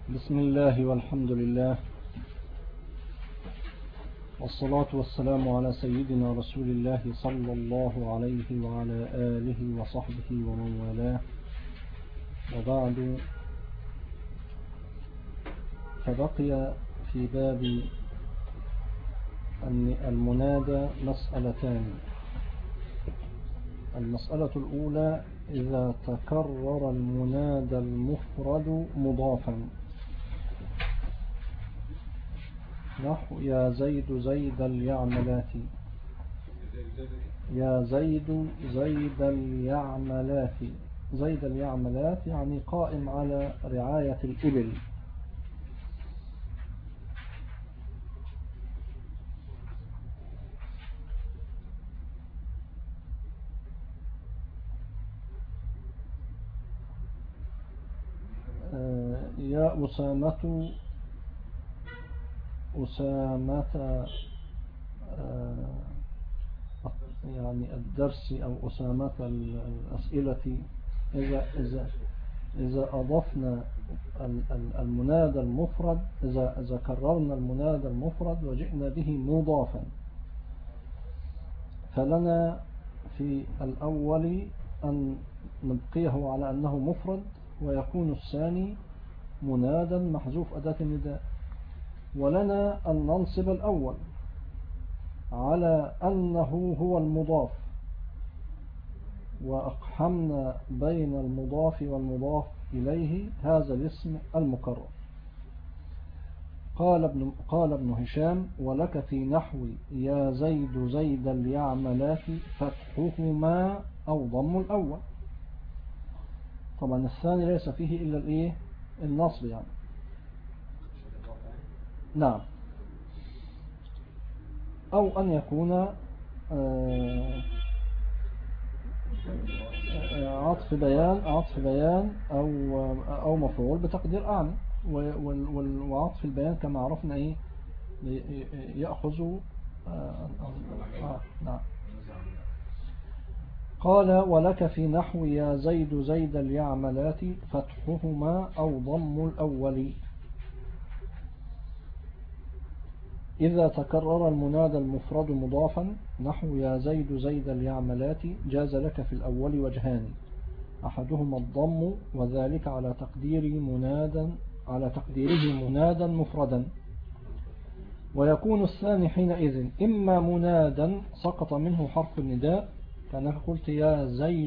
بسم الله والحمد لله والصلاة والسلام على سيدنا رسول الله صلى الله عليه وعلى آله وصحبه ومن والاه، وبعد، فبقي في باب المنادى مسألتان. المسألة الأولى: إذا تكرر المنادى المفرد مضافا، نحو يا زيد زيد اليعملات. يا زيد زيد اليعملات، زيد اليعملات يعني قائم على رعاية الإبل. يا أسامة يعني الدرس أو أسامة الأسئلة. إذا أضفنا المنادى المفرد، إذا كررنا المنادى المفرد وجئنا به مضافا، فلنا في الأول أن نبقيه على أنه مفرد، ويكون الثاني منادا محذوف أداة النداء، ولنا أن ننصب الأول على أنه هو المضاف، وأقحمنا بين المضاف والمضاف إليه هذا الاسم المكرر. قال ابن هشام: ولك في نحو يا زيد زيد اليعملات فتحهما أو ضم الأول. طبعا الثاني ليس فيه إلا النصب يعني. نعم، أو أن يكون عطف بيان أو مفعول بتقدير أعني. وعطف البيان كما عرفنا يأخذ نعم. قال: ولك في نحو يا زيد زيد اليعملات فتحهما أو ضم الأول. إذا تكرر المنادى المفرد مضافا نحو يا زيد زيد اليعملات جاز لك في الأول وجهان: أحدهما الضم، وذلك على تقديره منادا مفردا، ويكون الثاني حينئذ إما منادا سقط منه حرف النداء كأنك قلت يا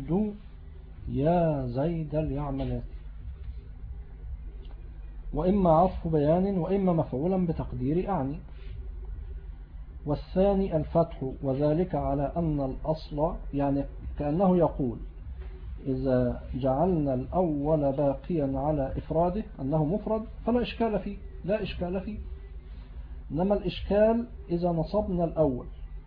زيد اليعملات، وإما عطف بيان، وإما مفعولا بتقدير أعني. والثاني الفتح، وذلك على أن الأصل، يعني كأنه يقول: إذا جعلنا الأول باقيا على إفراده أنه مفرد فلا إشكال فيه، لا إشكال فيه. إنما الإشكال إذا نصبنا الأول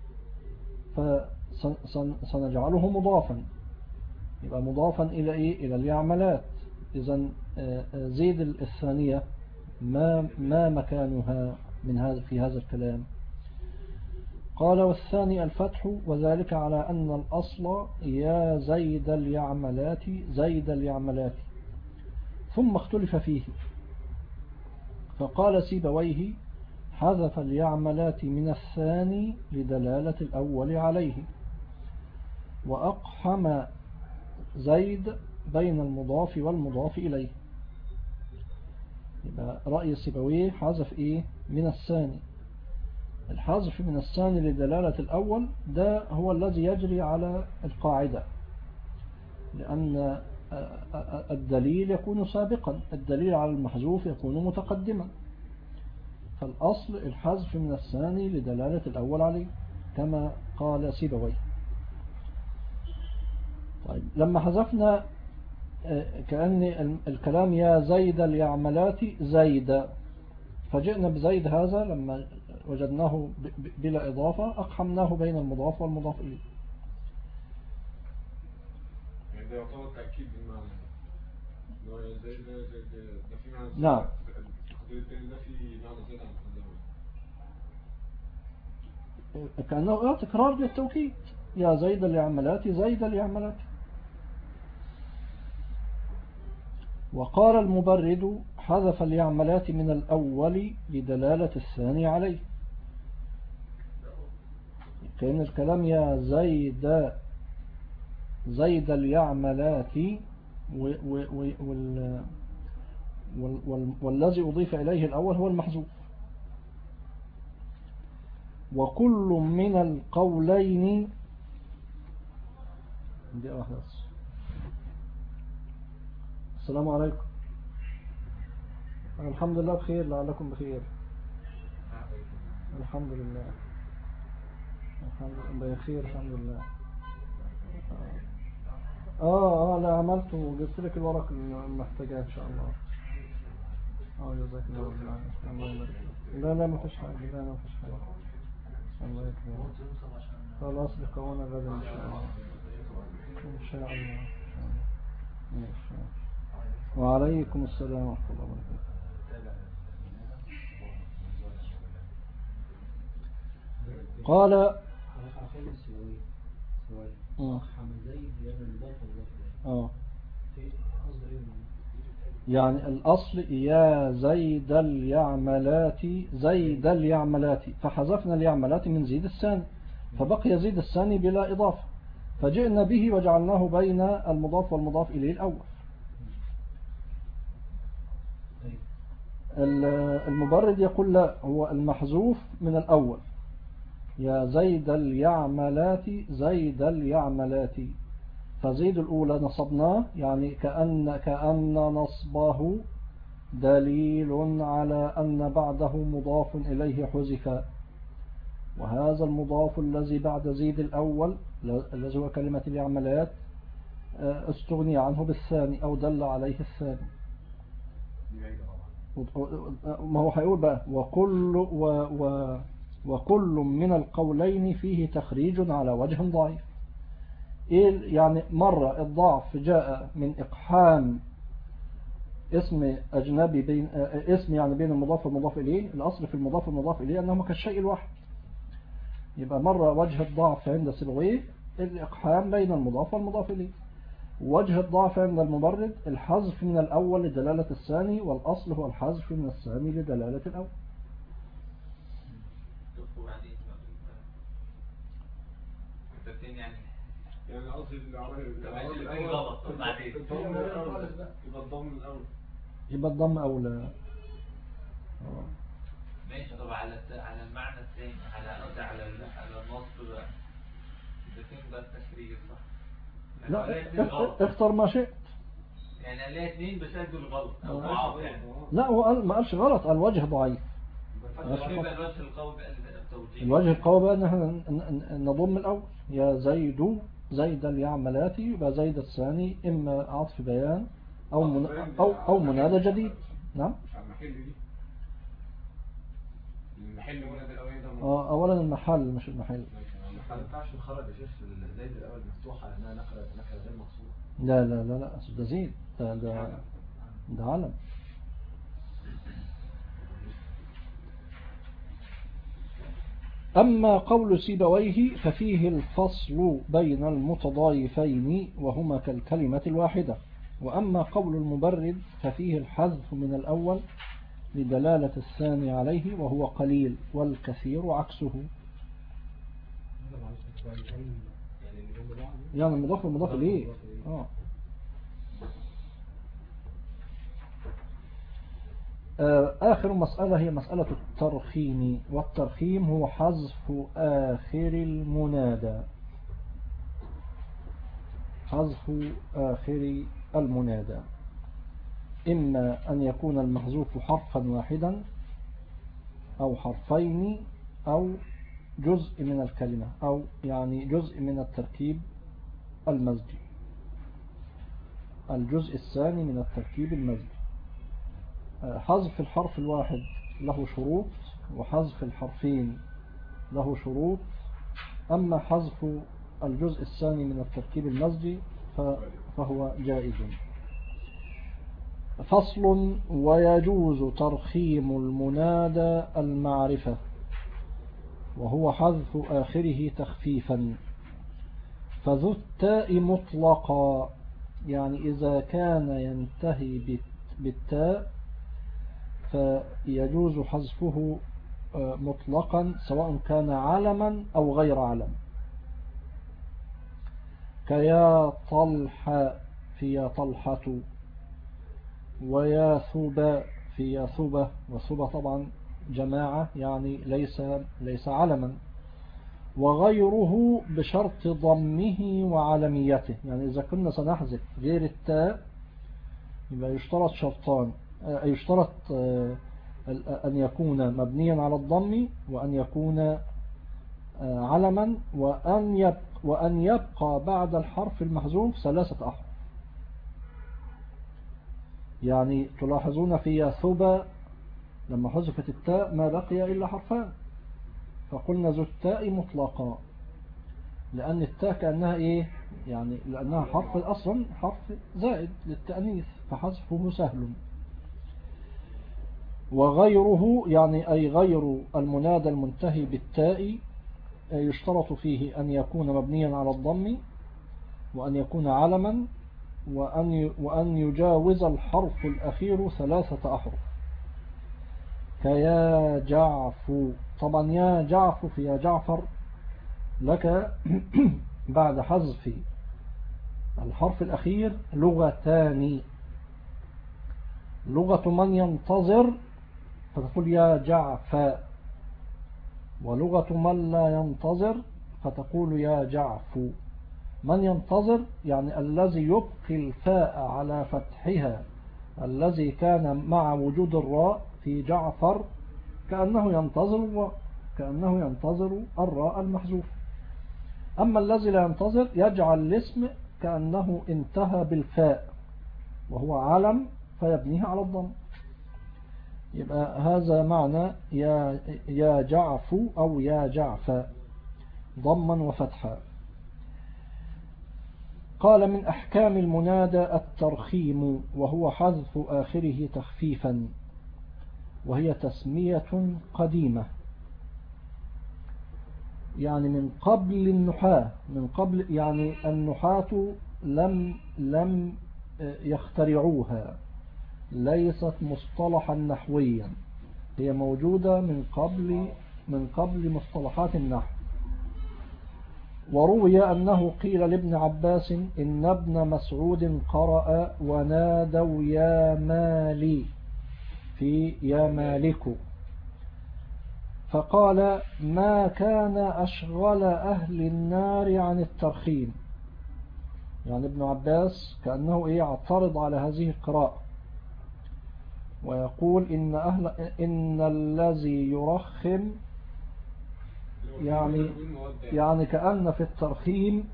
فسنجعله مضافا، يبقى مضافا إلى اليعملات. إذن زيد الثانية ما مكانها في هذا الكلام؟ قال: والثاني الفتح، وذلك على أن الأصل يا زيد اليعملات ثم اختلف فيه، فقال سيبويه: حذف اليعملات من الثاني لدلالة الأول عليه، وأقحم زيد بين المضاف والمضاف إليه. يبقى رأي سيبويه حذف من الثاني. الحذف من الثاني لدلالة الأول ده هو الذي يجري على القاعدة، لأن الدليل يكون سابقا، الدليل على المحذوف يكون متقدما، فالأصل الحذف من الثاني لدلالة الأول عليه كما قال سيبويه. طيب، لما حذفنا كأن الكلام يا زيد اليعملات زيد، فجئنا بزيد هذا لما وجدناه بلا إضافة أقحمناه بين المضاف والمضاف إليه. يعني ده يعتبر تأكيد بالمعنى، يا زيد ده في معنى. نعم، ده في معنى زيد عن الخلق، كأنه تكرار للتوكيد: يا زيد اليعملات زيد اليعملات. وقال المبرد: حذف اليعملات من الأول لدلالة الثاني عليه. كأن الكلام يا زيد اليعملات والذي أضيف إليه الأول هو المحذوف. وكل من القولين السلام عليكم. الحمد لله بخير، لعلكم بخير. الحمد لله بخير الحمد لله. لا عملته وجبت لك الورق المحتاجاه ان شاء الله. جزاك الله خير. الله يبارك فيك. لا ما فيش حاجه. لا ما فيش حاجه. الله يكرمك. خلاص لقاؤنا غدا ان شاء الله. ان شاء الله. ماشي. وعليكم السلام ورحمه الله وبركاته. قال يعني الأصل يا زيد اليعملات فحذفنا اليعملات من زيد الثاني فبقي زيد الثاني بلا إضافة فجئنا به وجعلناه بين المضاف والمضاف إليه الأول. المبرد يقول لا، هو المحذوف من الأول يا زيد اليعملات فزيد الأولى نصبناه يعني كأن نصبه دليل على أن بعده مضاف إليه حذف، وهذا المضاف الذي بعد زيد الأول الذي هو كلمة اليعملات استغني عنه بالثاني أو دل عليه الثاني. ما هو هيقول بقى وكل من القولين فيه تخريج على وجه ضعيف. يعني مرة الضعف جاء من إقحام اسم أجنبي بين اسم يعني بين المضاف والمضاف إليه. الأصل في المضاف والمضاف إليه أنهما كالشيء الواحد. يبقى مرة وجه الضعف عند سيبويه الإقحام بين المضاف والمضاف إليه. وجه الضعف عند المبرد الحذف من الأول لدلالة الثاني، والأصل هو الحذف من الثاني لدلالة الأول. يعني قصدي غلط بعدين يبقى الضم أولى. ماشي. طب على المعنى الثاني على النصب بقى الاثنين بقى التخريج صح؟ لا اختار ما شئت. يعني الاثنين بسجل الغلط او ضعف يعني. لا هو ما قالش غلط، قال وجه ضعيف. الوجه القوي بقى ان احنا نضم الاول يا زيد اليعملات، يبقى زيد الثاني اما عطف بيان او منادى جديد. نعم. المحل منادى الاولاني ده اولا المحل مش المحل. ما ينفعش نخرج يا شيخ زيد الاول مفتوحه لانها نقله غير مقصوده. لا ده زيد ده علم. أما قول سيبويه ففيه الفصل بين المتضايفين وهما كالكلمة الواحدة. وأما قول المبرد ففيه الحذف من الأول لدلالة الثاني عليه وهو قليل، والكثير عكسه. يعني المضاف والمضاف إليه. آخر مسألة هي مسألة الترخيم، والترخيم هو حذف آخر المنادى. حذف آخر المنادى إما أن يكون المحذوف حرفا واحدا أو حرفين أو جزء من الكلمة، أو يعني جزء من التركيب المزجي، الجزء الثاني من التركيب المزجي. حذف الحرف الواحد له شروط، وحذف الحرفين له شروط. أما حذف الجزء الثاني من التركيب المزجي فهو جائز. فصل: ويجوز ترخيم المنادى المعرفة، وهو حذف آخره تخفيفا. فذو التاء مطلقا، يعني إذا كان ينتهي بالتاء فيجوز حذفه مطلقا سواء كان علما أو غير علم، كيا طلحة في يا طلحة، ويا ثوب في يا ثوبة، وثوبة طبعا جماعة يعني ليس علما، وغيره بشرط ضمه وعلميته. يعني إذا كنا سنحذف غير التاء يبقى يشترط شرطان، يشترط أن يكون مبنيا على الضم، وأن يكون علما، وأن يبقى بعد الحرف المحذوف 3 أحرف. يعني تلاحظون في ثوب لما حذفت التاء ما بقي إلا حرفان، فقلنا ذو التاء مطلقا، لأن التاء كأنها إيه؟ يعني لأنها حرف أصلا حرف زائد للتأنيث فحذفه سهل. وغيره يعني أي غير المنادى المنتهي بالتاء يشترط فيه أن يكون مبنيا على الضم، وأن يكون علما، وأن يجاوز الحرف الأخير 3 أحرف، كيا جعفو. طبعا يا جعفو في يا جعفر لك بعد حذف الحرف الأخير لغتان: لغة من ينتظر فتقول يا جعفاء، ولغة من لا ينتظر فتقول يا جعفو. من ينتظر يعني الذي يبقي الفاء على فتحها، الذي كان مع وجود الراء في جعفر كأنه ينتظر الراء المحذوف. أما الذي لا ينتظر يجعل الاسم كأنه انتهى بالفاء وهو علم فيبنيه على الضم. يبقى هذا معنى يا جعفو أو يا جعفاء ضما وفتحا. قال: من أحكام المنادى الترخيم، وهو حذف آخره تخفيفا، وهي تسمية قديمة، يعني من قبل النحاة، من قبل يعني النحاة لم يخترعوها، ليست مصطلحا نحويا، هي موجودة من قبل مصطلحات النحو. وروي أنه قيل لابن عباس: إن ابن مسعود قرأ ونادوا يا مالي في يا مالك، فقال: ما كان أشغل أهل النار عن الترخيم. يعني ابن عباس كأنه يعترض على هذه القراءة ويقول إن الذي يرخم يعني كأن في الترخيم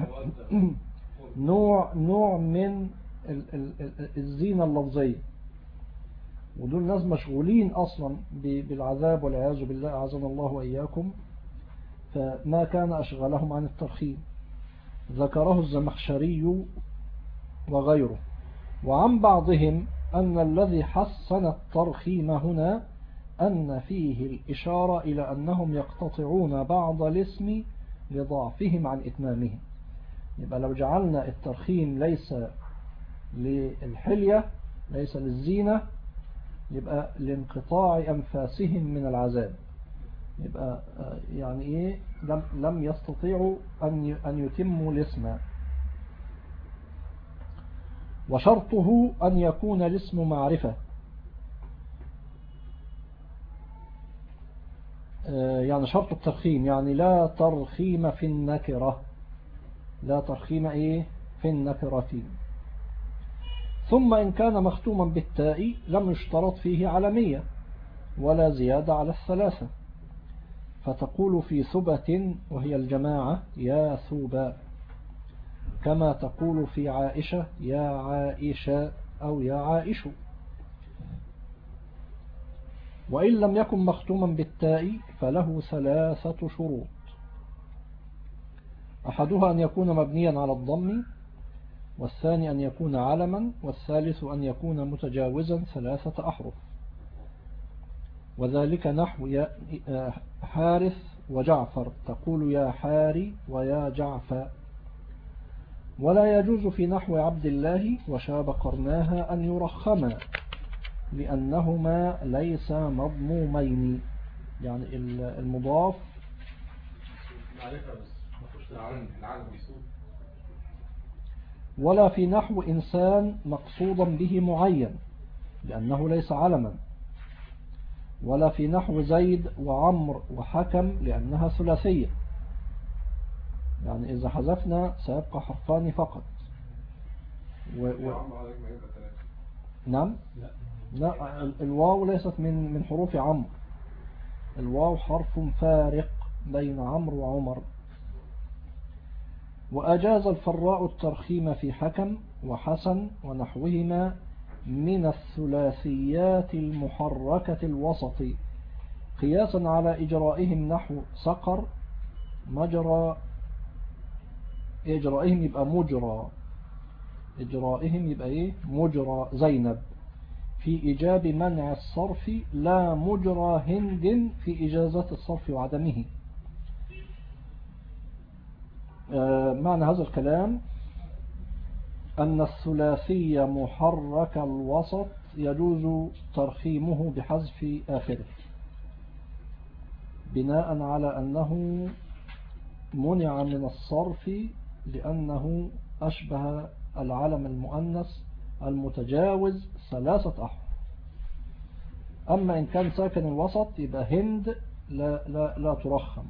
نوع من الزينة اللفظية، ودول ناس مشغولين أصلا بالعذاب والعياذ بالله، أعاذنا الله وإياكم، فما كان أشغلهم عن الترخيم. ذكره الزمخشري وغيره. وعن بعضهم أن الذي حسن الترخيم هنا أن فيه الإشارة إلى أنهم يقتطعون بعض الاسم لضعفهم عن إتمامه. يبقى لو جعلنا الترخيم ليس للحلية، ليس للزينة، يبقى لانقطاع أنفاسهم من العذاب، يبقى يعني لم يستطيعوا أن يتموا الاسم. وشرطه أن يكون الاسم معرفة، يعني شرط الترخيم يعني لا ترخيم في النكرة، لا ترخيم في النكرة. ثم إن كان مختوما بالتاء لم يشترط فيه علمية ولا زيادة على 3، فتقول في ثبة وهي الجماعة يا ثوبا، كما تقول في عائشة يا عائشة أو يا عائش. وإن لم يكن مختوما بالتاء فله 3 شروط: أحدها أن يكون مبنيا على الضم، والثاني أن يكون علما، والثالث أن يكون متجاوزا 3 أحرف. وذلك نحو يا حارث وجعفر، تقول يا حاري ويا جعفى. ولا يجوز في نحو عبد الله وشاب قرناها أن يرخما، لأنهما ليس مضمومين، يعني المضاف معرفة بس ما فيش العالم بيسود. ولا في نحو إنسان مقصودا به معين لأنه ليس علما، ولا في نحو زيد وعمر وحكم لأنها ثلاثية، يعني إذا حذفنا سيبقى حرفان فقط. نعم. لا، الواو ليست من حروف عمرو، الواو حرف فارق بين عمرو وعمر. وأجاز الفراء الترخيم في حكم وحسن ونحوهما من الثلاثيات المحركة الوسط قياسا على إجرائهم نحو سقر مجرى، إجرائهم يبقى مجرى، إجرائهم يبقى إيه مجرى زينب في إيجاب منع الصرف لا مجرى هند في إجازة الصرف وعدمه. معنى هذا الكلام أن الثلاثي محرك الوسط يجوز ترخيمه بحذف آخره بناء على أنه منع من الصرف لأنه أشبه العلم المؤنث المتجاوز 3 أحرف. أما إن كان ساكن الوسط يبقى هند لا ترخم،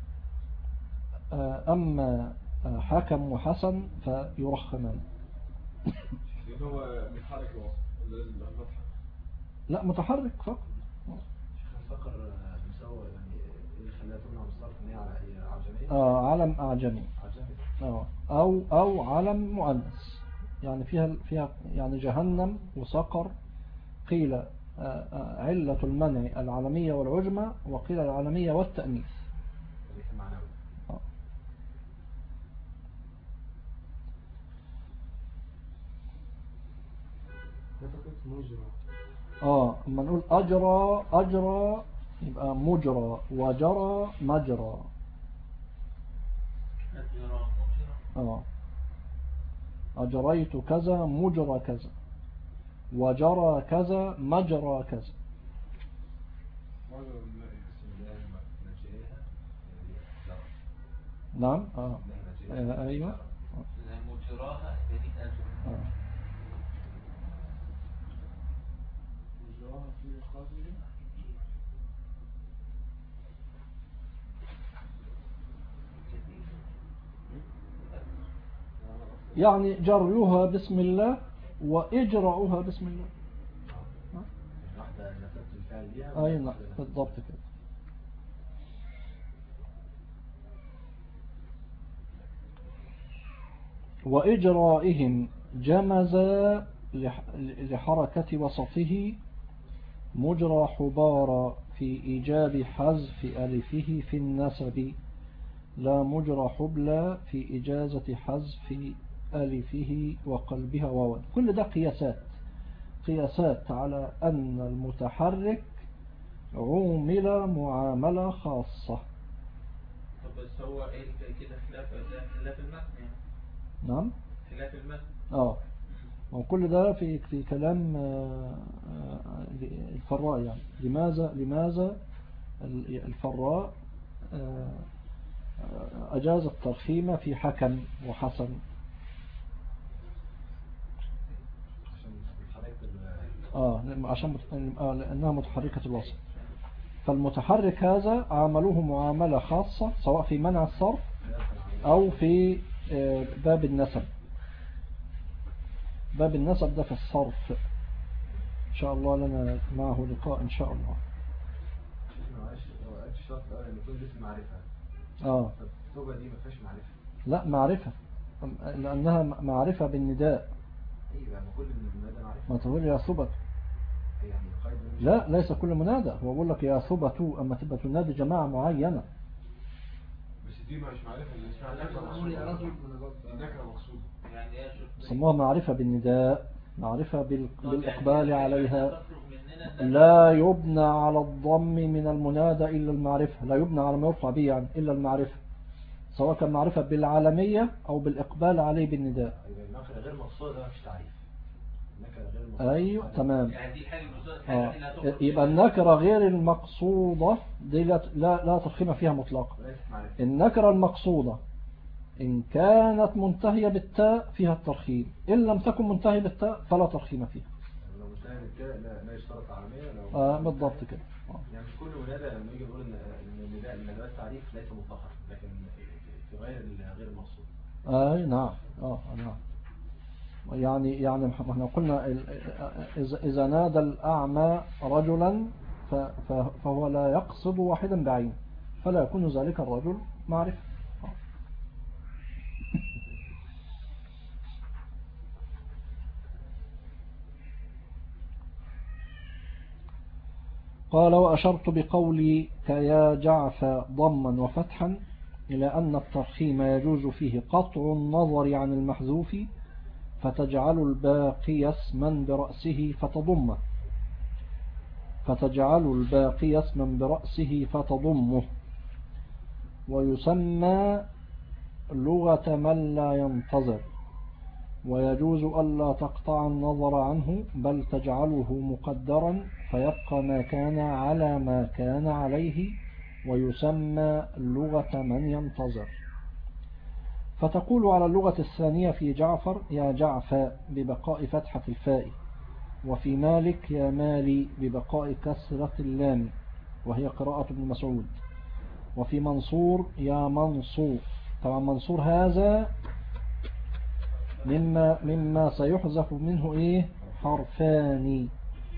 أما حكم وحسن فيرخمان. هو متحرك الوسط لازم يبقى فتحة؟ لا، متحرك فقط. فكر مسوى يعني اللي خلاها تمنع من الصرف ان هي عجمية. علم أعجمي. أو علم مؤنث، يعني فيها يعني جهنم وسقر. قيل علة المنع العالمية والعجمة، وقيل العالمية والتأنيث. اما نقول أجرى يبقى مجرى، وجرى مجرى. أجريت كذا مجرى كذا، وجرى كذا مجرى كذا. نعم. أيوة. يعني جريها بسم الله وإجرأها بسم الله. أي نعم بالضبط كده. وإجرائهم جمز لحركة وسطه مجرى حبار في إيجاب حذف ألفه في النسب، لا مجرى حبلى في إجازة حذف ألفه وقلبها واو. كل ده قياسات على أن المتحرك عومل معاملة خاصة. طب بس هو ايه كده خلاف المتن يعني؟ نعم خلاف المتن. وكل ده في كلام الفراء، يعني لماذا الفراء أجاز الترخيم في حكم وحسن. لأنها متحركة الوسط. فالمتحرك هذا عاملوه معاملة خاصة سواء في منع الصرف أو في باب النسب. باب النسب ده في الصرف إن شاء الله لنا معه لقاء إن شاء الله. الشرط الأول أن يكون اسم معرفة. التوبة دي ما فيهاش معرفة. لا، معرفة لأنها معرفة بالنداء. أيوة، كل المنادى معرفة. ما تقول يا ثبت. يعني لا، ليس كل منادى. هو بقول لك يا ثبتوا، أما تبقى تنادي جماعة معينة. بس دي مش معرفة، اللي اسمها نكرة مقصودة. سموها معرفة بالنداء، معرفة بالإقبال عليها. لا يبنى على الضم من المنادى إلا المعرفة، لا يبنى على ما يرفع به يعني إلا المعرفة، سواء كان معرفة بالعالمية أو بالإقبال عليه بالنداء. النكرة غير مقصودة مش تعريف. النكرة غير أيوة تمام. يعني دي الحاجة الحاجة لا تخرج يبقى النكرة غير المقصودة دي لا ترخيم فيها مطلقا. النكرة المقصودة إن كانت منتهية بالتاء فيها الترخيم، إن لم تكن منتهية بالتاء فلا ترخيم فيها. لو منتهية بالتاء لا يشترط علامية. لو بالضبط كده. يعني مش كل منادى لما يجي نقول ان النداء التعريف ليس مطلقا، لكن في غير المقصود. نعم. نعم. يعني احنا قلنا إذا نادى الأعمى رجلا فهو لا يقصد واحدا بعين، فلا يكون ذلك الرجل معرفة. قال وأشرت بقولي كيا جعفى ضما وفتحا إلى أن الترخيم يجوز فيه قطع النظر عن المحذوف فتجعل الباقي اسما برأسه فتضمه ويسمى لغة من لا ينتظر، ويجوز ألا تقطع النظر عنه بل تجعله مقدرا فيبقى ما كان على ما كان عليه، ويسمى لغة من ينتظر. فتقول على اللغة الثانية في جعفر يا جعفى ببقاء فتحة الفاء، وفي مالك يا مالي ببقاء كسرة اللام وهي قراءة ابن مسعود، وفي منصور يا منصور. طبعا منصور هذا مما سيحذف منه حرفان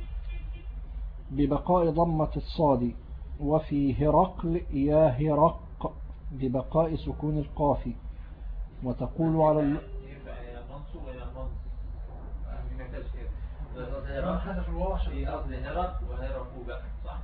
ببقاء ضمة الصاد. وفي هرقل يا هرق ببقاء سكون القاف. وتقول على منصور ولا منص ما فيش كده حذف الواو عشان قصدي هرق وهرقوا بقى صح.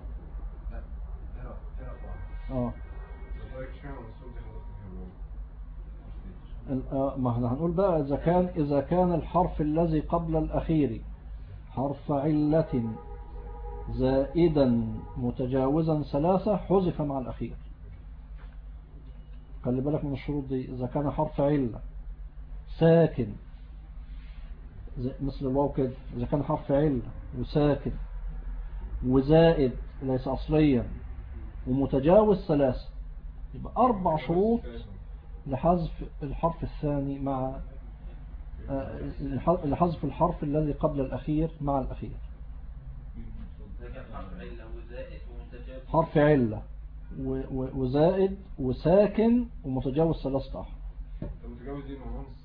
ما احنا هنقول بقى إذا كان الحرف الذي قبل الأخير حرف علة زائدا متجاوزا ثلاثة حذف مع الأخير. خلي بالك من الشروط دي. إذا كان حرف علة ساكن مثل الواو كده، إذا كان حرف علة وساكن وزائد ليس أصليا ومتجاوز ثلاثة، يبقى 4 شروط لحذف الحرف الثاني مع لحذف الحرف الذي قبل الأخير مع الأخير. حرف علة وزائد وساكن ومتجاوز 3 أحرف. متجاوز ايه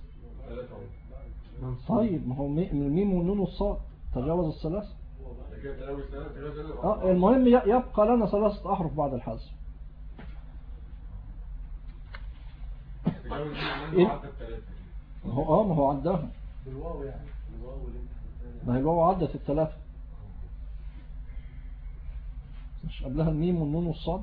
مع طيب ما هو الميم والنون والصاد تجاوز 3. تجاوز المهم يبقى لنا 3 أحرف بعد الحذف. ما هو عداهم بالواو يعني ما هي الواو عدت 3 مش قبلها الميم والنون والصاد.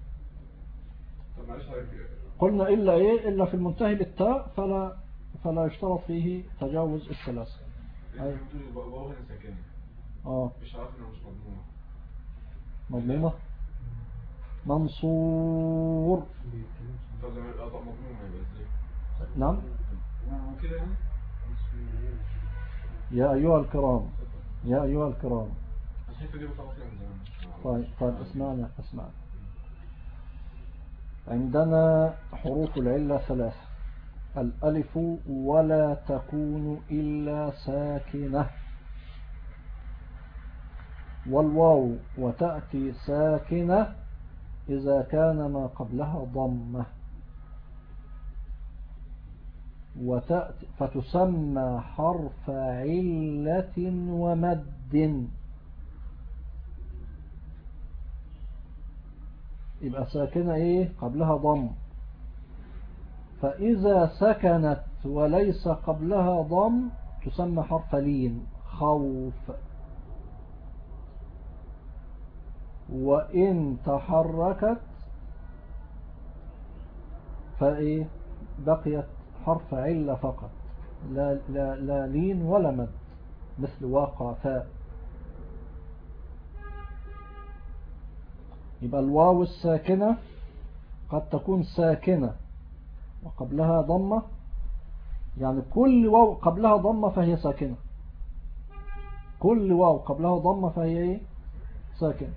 قلنا إلا في المنتهي بالتاء فلا يشترط فيه تجاوز 3. الواو هنا ساكنه مش عارف انها مش مضمومه. منصور. طب مضمومه يبقى ازاي؟ نعم كده يا أيها الكرام الحته دي بتعرف من زمان. طيب اسمعنا. عندنا حروف العلة 3. الألف ولا تكون إلا ساكنة، والواو وتأتي ساكنة إذا كان ما قبلها ضمة، وتأتي فتسمى حرف علة ومد. يبقى ساكنة قبلها ضم، فإذا سكنت وليس قبلها ضم تسمى حرف لين خوف. وإن تحركت بقيت حرف علة فقط لا لين ولا مد مثل واقع فاء. يبقى الواو الساكنة قد تكون ساكنة وقبلها ضمة، يعني كل واو قبلها ضمة فهي ساكنة، كل واو قبلها ضمة فهي ايه ساكن.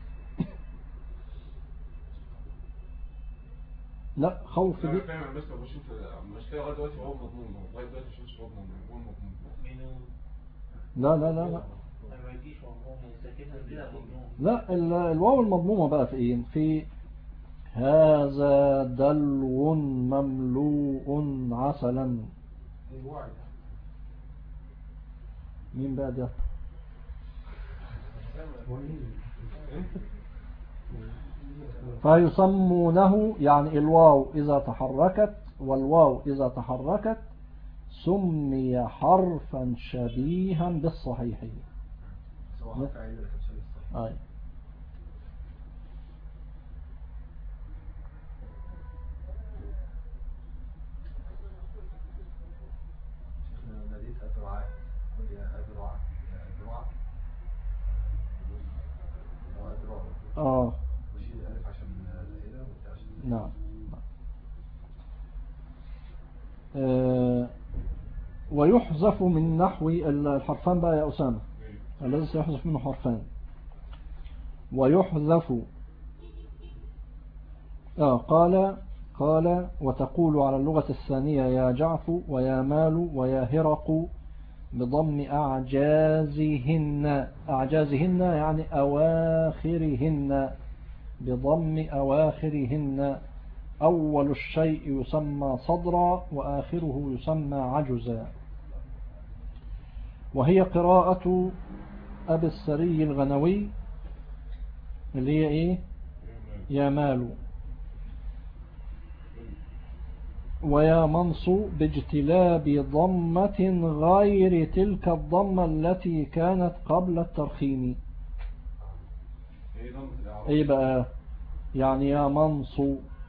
لا خوف لا دي فاهم، بس بشوف مش لغايه دلوقتي هو مضمون، لغايه دلوقتي ما شفتش هو مضمون. لا لا لا لا ما يجيش مضمون ساكنها كده مضمون. لا الواو المضمومة بقى في ايه؟ في هذا دلو مملوء عسلا. مين بقى ده؟ فيسمونه يعني الواو إذا تحركت، والواو إذا تحركت سمي حرفا شبيها بالصحيح. أي. نعم. ويحذف من نحو الحرفان بقى يا أسامة، الذي سيحذف منه حرفان. ويحذف قال وتقول على اللغة الثانية يا جعف ويا مال ويا هرق بضم أعجازهن يعني أواخرهن، بضم أواخرهن. أول الشيء يسمى صدرا وآخره يسمى عجزا. وهي قراءة أبي السري الغنوي اللي هي إيه؟ يا مال ويا منص باجتلاب ضمة غير تلك الضمة التي كانت قبل الترخيم. ايه بقى يعني يا منص؟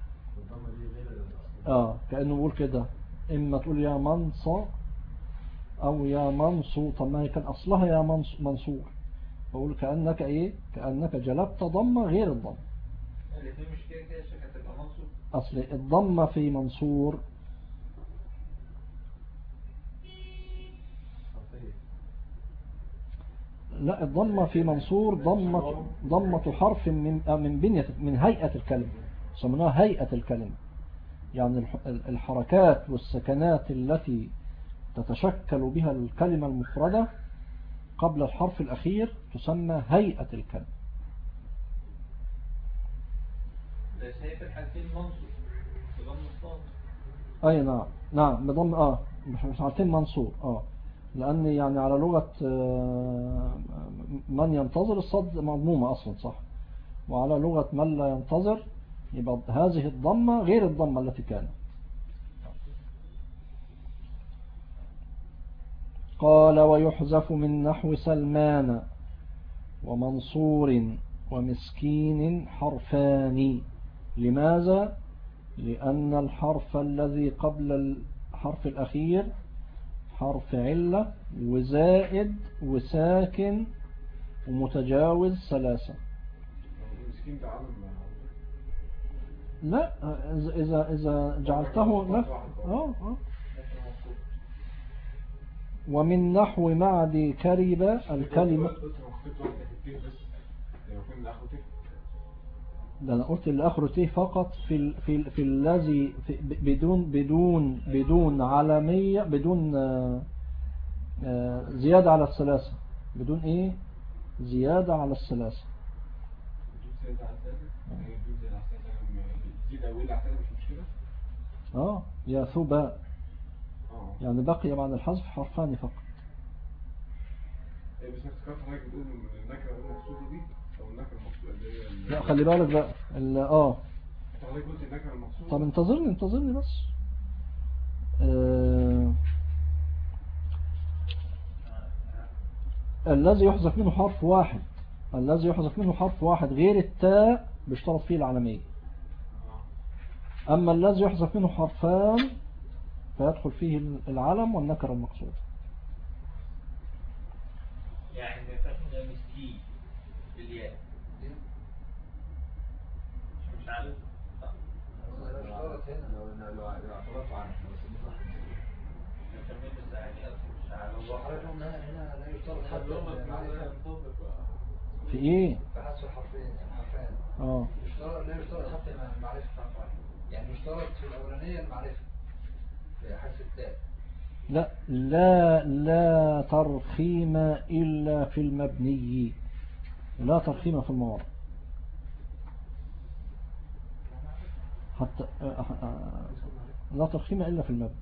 كأنه بيقول كده، اما تقول يا منص او يا منصو. طب ما هي كان اصلها يا منصور، بقول كأنك ايه، كأنك جلبت ضمة غير الضمة. الاثنين مش كده كده عشان هتبقى منصوب. اصل الضمة في منصور لا، الضمة في منصور ضمة حرف من بنية من هيئة الكلمة، سمناها هيئة الكلمة، يعني الحركات والسكنات التي تتشكل بها الكلمة المفردة قبل الحرف الأخير تسمى هيئة الكلمة. بس هي في الحالتين منصوب بضم الصاد. أي نعم بضم مش حالتين منصور لأن يعني على لغة من ينتظر الصد مضمومة أصلا صح، وعلى لغة من لا ينتظر يبقى هذه الضمة غير الضمة التي كانت. قال ويحذف من نحو سلمان ومنصور ومسكين حرفان. لماذا؟ لأن الحرف الذي قبل الحرف الأخير حرف علة وزائد وساكن ومتجاوز ثلاثة. لا إذا جعلته نفس ومن نحو معدي كرب الكلمة. ده أنا قلت الآخر ت فقط في الذي بدون علامية، بدون زيادة على الثلاثة، بدون ايه زيادة على الثلاثة. يا ثوبا يعني بقي بعد الحذف حرفان فقط. بس افتكرت حضرتك بتقول النكره المقصوده دي او النكره المقصوده اللي هي لا خلي بالك بقى حضرتك قلت النكره المقصوده. طب انتظرني بس. الذي يحذف منه حرف واحد غير التاء بيشترط فيه العلمية. أما الذي يحذف منه حرفان فيدخل فيه العلم والنكرة المقصودة. يعني فتحنا مسكين بالياء مش عارف لو اعترضت عنه كمية الساعات مش على هو حضرتك قلنا هنا لا يشترط حتى المعرفة في ايه؟ تحسن حرفين. لا يشترط حتى المعرفة فقط. يعني يشترط في الأولانية المعرفة في حرف التاء. لا ترخيم إلا في المبني، لا ترخيم في المواضع حتى لا ترخيم إلا في المبني.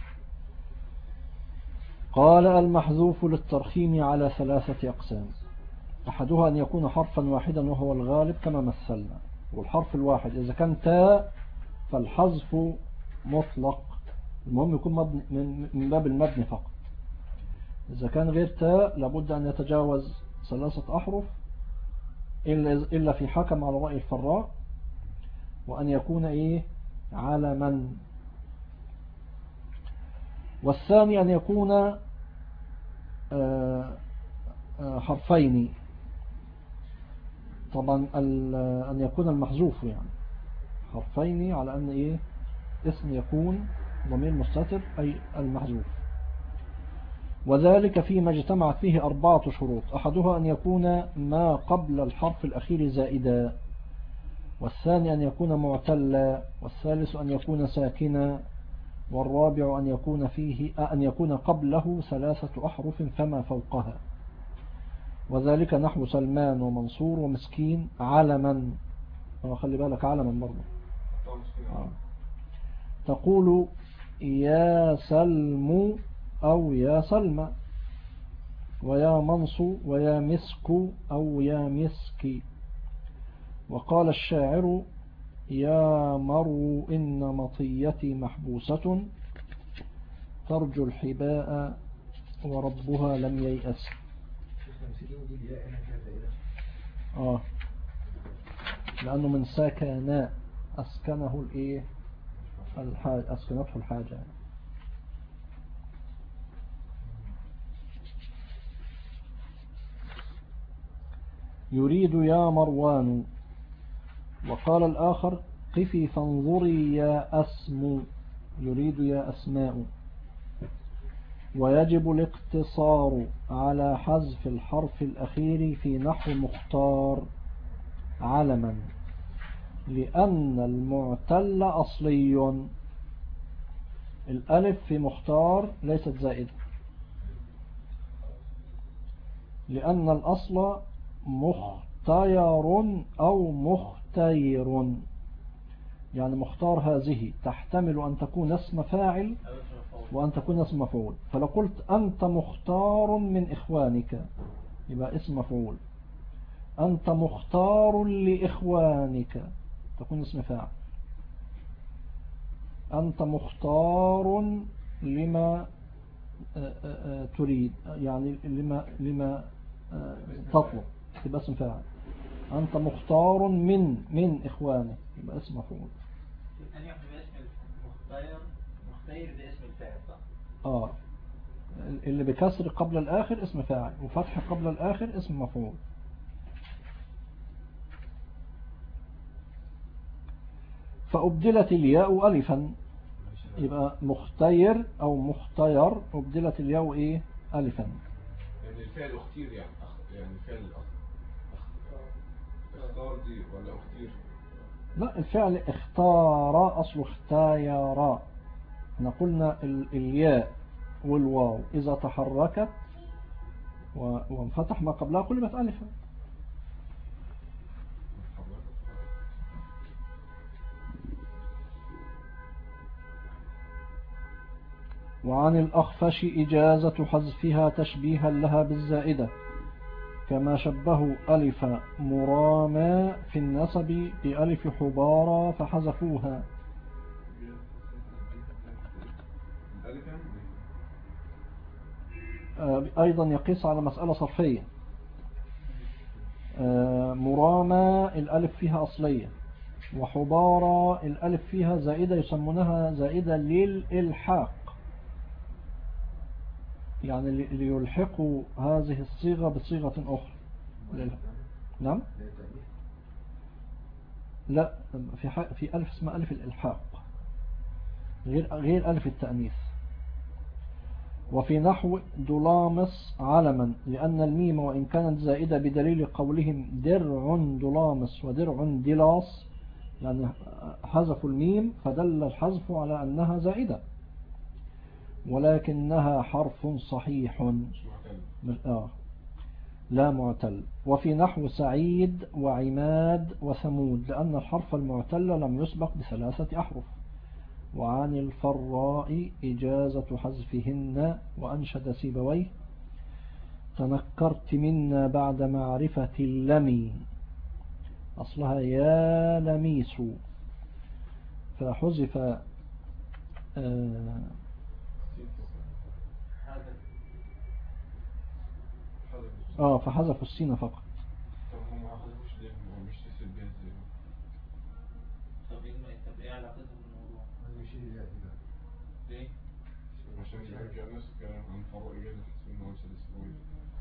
قال المحذوف للترخيم على 3 أقسام. أحدها أن يكون حرفا واحدا وهو الغالب كما مثلنا، والحرف الواحد إذا كان تاء فالحذف مطلق، المهم يكون من باب المبني فقط. إذا كان غير تاء لابد أن يتجاوز 3 أحرف إلا في حكم على رأي الفراء، وأن يكون علما. والثاني أن يكون حرفين، طبعا أن يكون المحذوف يعني حرفين على أن اسم يكون ضمير مستتر أي المحذوف. وذلك فيما اجتمعت فيه 4 شروط. أحدها أن يكون ما قبل الحرف الأخير زائدا، والثاني أن يكون معتلا، والثالث أن يكون ساكنا، والرابع أن يكون قبله 3 أحرف فما فوقها. وذلك نحو سلمان ومنصور ومسكين علما. خلي بالك علما برضه. تقول يا سلم أو يا سلمى، ويا منص ويا مسك أو يا مسك. وقال الشاعر يا مرو إن مطيتي محبوسة ترجو الحباء وربها لم ييأس. لأنه من سكن أسكنه أسكنته الحاجة. يريد يا مروان. وقال الآخر قفي فانظري يا أسم، يريد يا أسماء. ويجب الاقتصار على حذف الحرف الأخير في نحو مختار علما، لأن المعتل أصلي. الألف في مختار ليست زائدة، لأن الأصل مختير أو مختير، يعني مختار هذه تحتمل أن تكون اسم فاعل وأن تكون اسم مفعول. فلو قلت أنت مختار من إخوانك يبقى اسم مفعول. أنت مختار لإخوانك تكون اسم فاعل. أنت مختار لما تريد، يعني لما تطلب تبقى اسم فاعل. أنت مختار من إخوانك يبقى اسم مفعول. أن يحمل اسم مختير ده اسم الفاعل صح؟ اللي بكسر قبل الآخر اسم فاعل، وفتح قبل الآخر اسم مفعول. فأبدلت الياء ألفا، يبقى مختير أو مختير أبدلت الياء ألفا. يعني الفعل اختير يعني الفعل الأصل اختار دي ولا اختير؟ لا، الفعل اختار أصله اختير. احنا قلنا الياء والواو إذا تحركت وانفتح ما قبلها قلبت ألفا. وعن الأخفش إجازة حذفها تشبيها لها بالزائدة، كما شبهوا ألف مراما في النسب بألف حبارا فحذفوها. أيضا يقيس على مسألة صرفية. مراما الألف فيها أصلية، وحبارا الألف فيها زائدة يسمونها زائدة للإلحاق، يعني ليلحقوا هذه الصيغة بصيغة أخرى. نعم، لا، في ألف اسمها ألف الإلحاق غير ألف التأنيث. وفي نحو دلامس علما، لأن الميم وإن كانت زائدة بدليل قولهم درع دلامس ودرع دلاس، يعني حذفوا الميم فدل الحذف على أنها زائدة، ولكنها حرف صحيح لا معتل. وفي نحو سعيد وعماد وثمود، لأن الحرف المعتل لم يسبق ب3 أحرف. وعن الفراء إجازة حذفهن. وأنشد سيبويه تنكرت منا بعد معرفة اللمي، أصلها يا لميس، فحذف فحذفوا السين فقط. طب هم ما حذفوش ليه؟ هو مش تسل بيها ازاي؟ طب ايه علاقتهم بالموضوع؟ ليه؟ عشان يرجع نفس الكلام عن فراء إجازة حسب إنه أنشد سيبويه.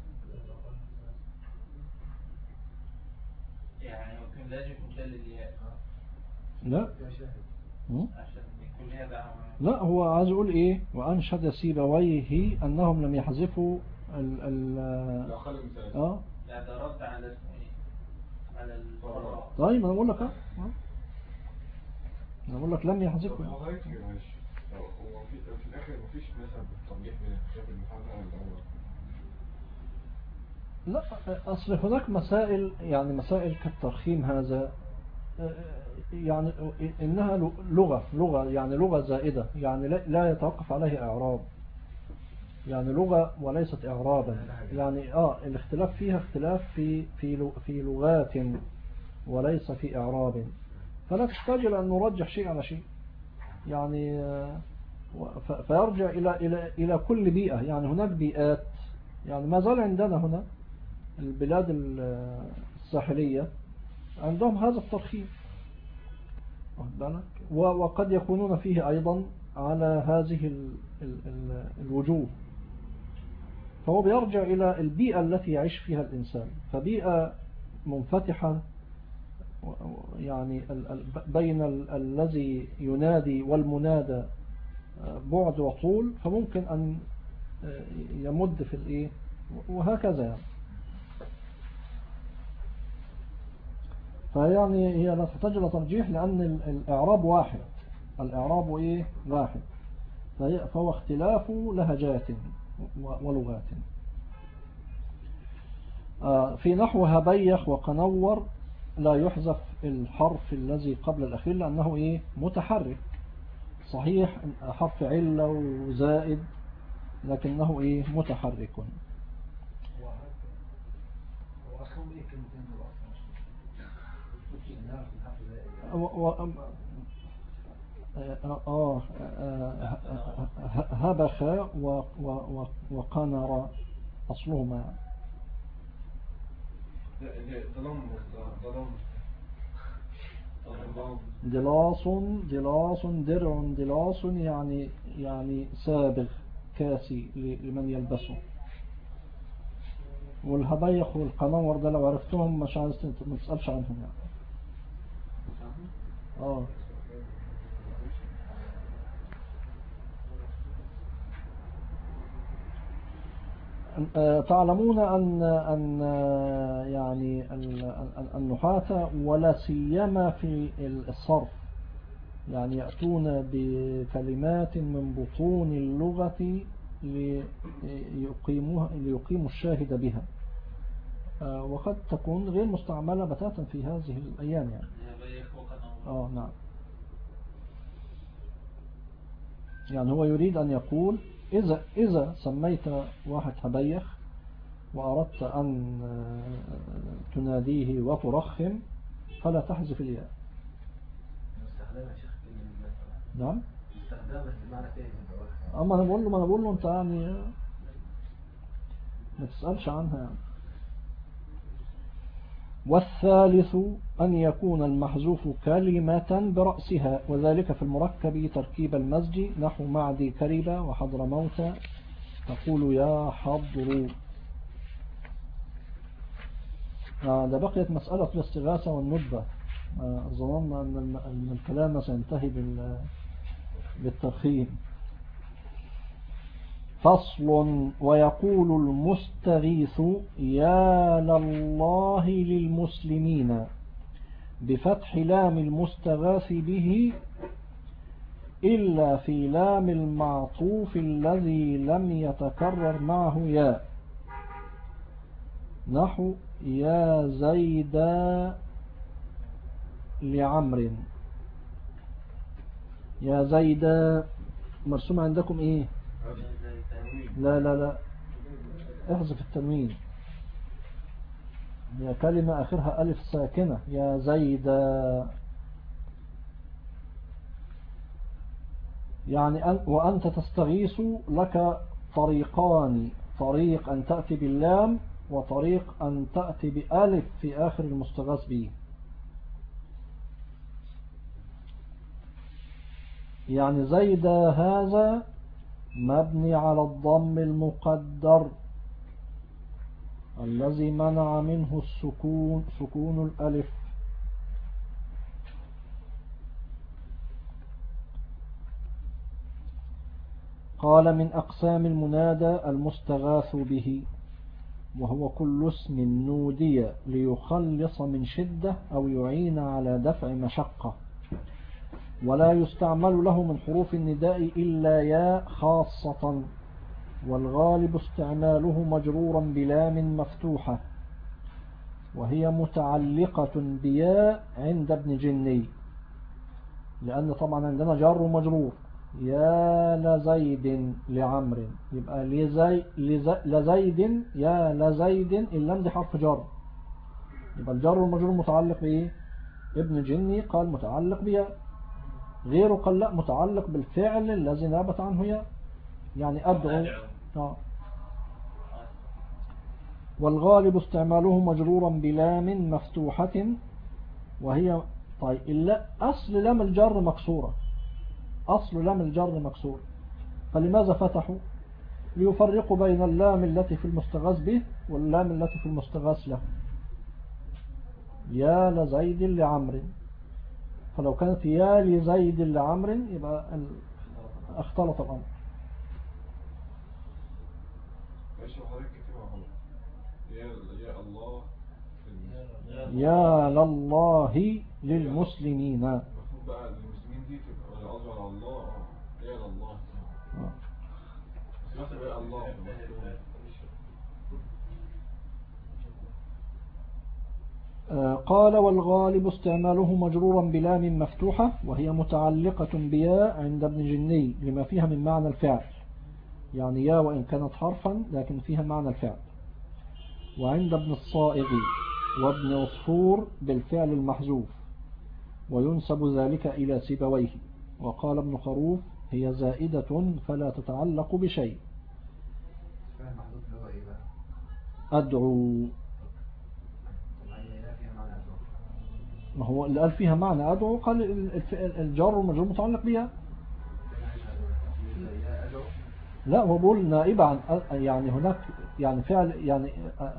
يعني ممكن لازم يكون دل الياء. لا عشان يكون ليها دعوة. لا، هو عايز يقول ايه؟ وأنشد سيبويه أنهم لم يحذفوا لا خلي مثال. لا ده رد على اسمه ايه؟ على الفراء. طيب انا بقول لك انا بقول لك لم يحذفوا. هو غير كده معلش، هو في الآخر مفيش مثلا ترجيح بين الخلاف المحرر والأول. لا، أصل هناك مسائل، يعني مسائل كالترخيم هذا، يعني إنها لغة يعني لغة زائدة، يعني لا يتوقف عليه إعراب، يعني لغة وليست إعرابا. يعني الاختلاف فيها اختلاف في لغات وليس في إعراب، فلا تحتاج إلى أن نرجح شيء على شيء، يعني فيرجع إلى كل بيئة. يعني هناك بيئات، يعني ما زال عندنا هنا البلاد الساحلية عندهم هذا الترخيم، وقد يكونون فيه أيضا على هذه الوجوه، فهو بيرجع إلى البيئة التي يعيش فيها الإنسان. فبيئة منفتحة، يعني بين الذي ينادي والمنادى بعد وطول، فممكن أن يمد في الإيه، وهكذا يعني. فيعني هي لا تحتاج إلى ترجيح، لأن الإعراب واحد، الإعراب إيه واحد، فهو اختلاف لهجات ولغات. في نحو هبيخ وقنور لا يحذف الحرف الذي قبل الأخير، لأنه إيه متحرك، صحيح حرف علة وزائد، لكنه إيه متحرك. هبخ وقنر أصلهما. دلاس درع دلاس، يعني سابغ كاسي لمن يلبسه. والهبيخ والقنور ده لو عرفتهم مش عايز ما تسألش عنهم يعني. تعلمون أن يعني النحاة ولا سيما في الصرف، يعني يأتون بكلمات من بطون اللغة ليقيموا الشاهد بها، وقد تكون غير مستعملة بتاتا في هذه الأيام يعني. نعم. يعني هو يريد أن يقول إذا سميت واحد هبيخ وأردت أن تناديه وترخم فلا تحذف الياء. نعم. أما أنا بقول له أنت يعني ما تسألش عنها يعني. والثالث أن يكون المحذوف كلمة برأسها، وذلك في المركب تركيب المزج، نحو معدي كربة وحضر موتى تقول يا حضر. ده بقيت مسألة الاستغاثة والندبة. ظننا أن الكلام سينتهي بالترخيم. فصل. ويقول المستغيث يا لله للمسلمين بفتح لام المستغاث به إلا في لام المعطوف الذي لم يتكرر معه يا، نحو يا زيد لعمر. يا زيد مرسوم عندكم ايه؟ لا لا لا، احذف التنوين، هي كلمة آخرها ألف ساكنة. يا زيد يعني وأنت تستغيث لك طريقان، طريق أن تأتي باللام وطريق أن تأتي بألف في آخر المستغاث به. يعني زيد هذا مبني على الضم المقدر الذي منع منه السكون، سكون الألف. قال من أقسام المنادى المستغاث به، وهو كل اسم نودي ليخلص من شدة أو يعين على دفع مشقة، ولا يستعمل له من حروف النداء إلا يا خاصة، والغالب استعماله مجرورا بلام مفتوحة، وهي متعلقة بيا عند ابن جني، لأن طبعا عندنا جر ومجرور. يا لزيد لعمر، يبقى لزيد يا لزيد، اللام دي حرف جر، يبقى الجر والمجرور متعلق بإيه؟ ابن جني قال متعلق بيا، غيره قال لا متعلق بالفعل الذي نابت عنه يا، يعني أدعو. والغالب استعماله مجرورا بلام مفتوحة، وهي طيب أصل لام الجر مكسورة، أصل لام الجر مكسور، فلماذا فتحوا؟ ليفرقوا بين اللام التي في المستغاث به واللام التي في المستغاث له. يا لزيد لعمر، فلو كانت يا لزيد لعمر يبقى اختلط الأمر. يا لله للمسلمين. المفروض بقى المسلمين دي تبقى الأزهر على الله. يا لله يا الله. قال والغالب استعماله مجرورا بلام مفتوحة، وهي متعلقة بيا عند ابن جني لما فيها من معنى الفعل، يعني يا وإن كانت حرفا لكن فيها معنى الفعل. وعند ابن الصائغ وابن عصفور بالفعل المحذوف، وينسب ذلك إلى سيبويه. وقال ابن خروف هي زائدة فلا تتعلق بشيء. أدعو، ما هو اللي قال فيها معنى أدعو قال الجار والمجرور متعلق بها. لا هو بيقول نائبة عن، يعني هناك يعني فعل يعني